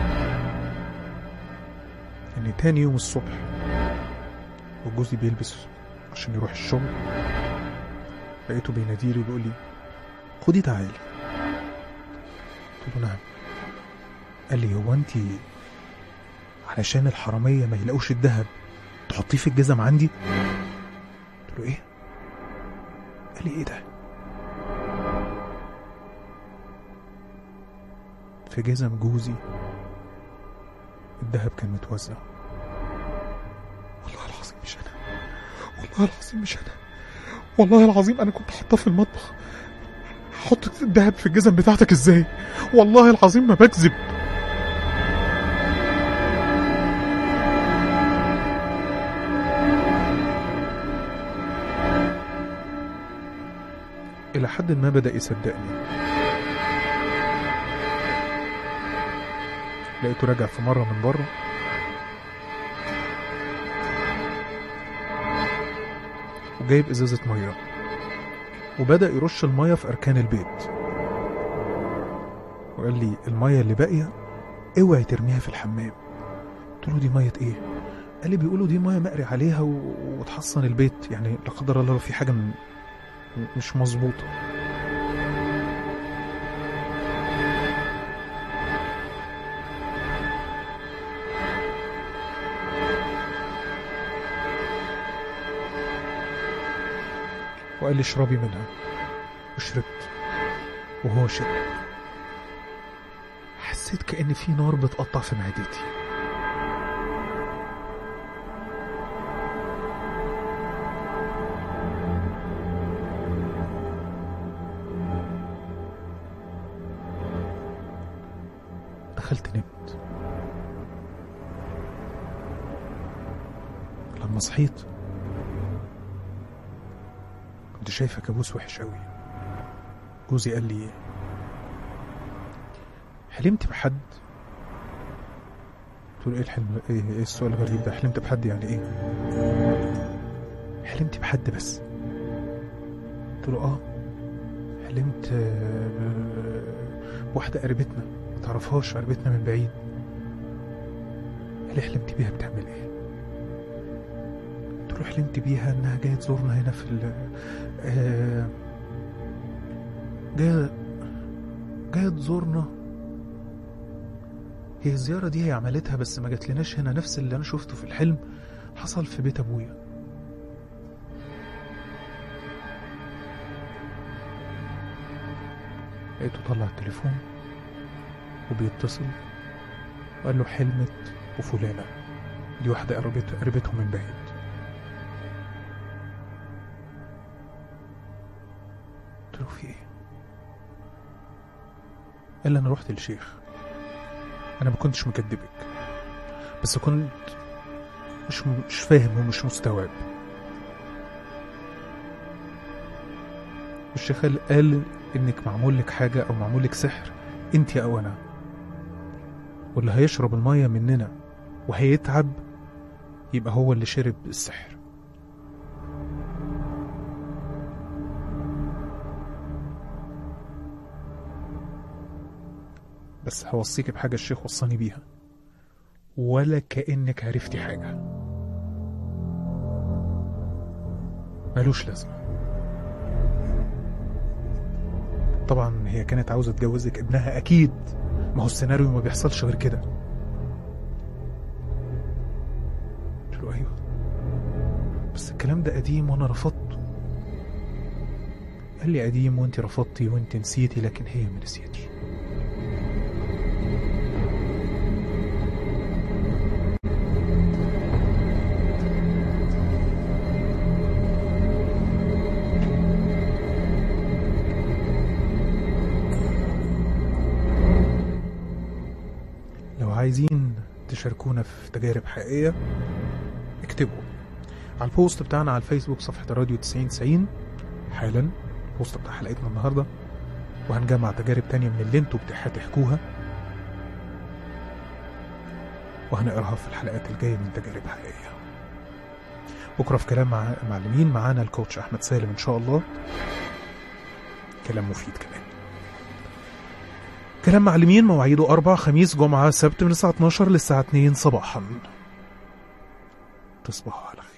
ان تاني يوم الصبح وجوزي بيلبس عشان يروح الشغل، لقيته بيناديلي بيقول لي خدي تعالي. قلت له نعم. قال لي هو انت علشان الحرامية ما يلاقوش الذهب تحطيه في الجزم عندي؟ قلت له ايه؟ قال لي ايه ده؟ في جزم جوزي الذهب كان متوزع. والله العظيم مش انا، والله العظيم مش انا، والله العظيم انا كنت حاطاه في المطبخ. حط الذهب في الجزم بتاعتك ازاي؟ والله العظيم ما بكذب. الى حد ما بدأ يصدقني. لقيته راجع في مرة من بره وجايب ازازة مية وبدأ يرش المية في اركان البيت، وقال لي المية اللي باقية اوعي ترميها في الحمام. قلت له دي مية ايه؟ قال لي بيقولوا دي مية مقري عليها وتحصن البيت، يعني لا قدر الله لو في حاجة مش مظبوطة. وقال لي اشربي منها، وشربت. وهو شرب حسيت كأن في نار بتقطع في معدتي. دخلت نمت. لما صحيت كنت شايفة كابوس وحش قوي. جوزي قال لي حلمت بحد؟ قلت له ايه الحلم؟ ايه السؤال الغريب ده؟ حلمت بحد يعني ايه؟ حلمت بحد بس. قلت له حلمت بواحدة قريبتنا ما تعرفهاش، قريبتنا من بعيد. قال لي حلمت بيها بتعمل ايه؟ قلت له حلمت بيها انها جاية تزورنا هنا في جاية تزورنا. هي الزيارة دي هي عملتها بس ما جاتلناش هنا، نفس اللي انا شفته في الحلم حصل في بيت ابويا. لقيته طلع التليفون وبيتصل وقال له حلمت وفلانة دي واحدة قربتهم من بعيد. قلت له في ايه؟ قال لي انا رحت للشيخ، انا ما كنتش مكدبك بس كنت مش فاهم ومش مستوعب. الشيخ قال انك معمول لك حاجة او معمول لك سحر انت او انا، واللي هيشرب المية مننا وهيتعب يبقى هو اللي شرب السحر. بس هوصيك بحاجة الشيخ وصاني بيها، ولا كأنك عرفتي حاجة، مالوش لازمة. طبعا هي كانت عاوزة تجوزك ابنها أكيد، ما هو السيناريو ما بيحصلش غير كده. قلت له أيوه بس الكلام ده قديم وأنا رفضته. قال لي قديم وأنت رفضتي وأنت نسيتي لكن هي ما نسيتش. عايزين تشاركونا في تجارب حقيقية اكتبوا على البوست بتاعنا على الفيسبوك صفحة راديو 9090 حالا، البوست بتاع حلقتنا النهاردة، وهنجمع تجارب تانية من اللي انتوا هتحكوها وهنقراها في الحلقات الجاية من تجارب حقيقية. بكرة في كلام مع معلمين معانا الكوتش أحمد سالم إن شاء الله، كلام مفيد كمان. كلام معلمين مواعيده 4 خميس جمعة سبت من الساعة 12 للساعة 2 صباحا. تصبحوا على خير.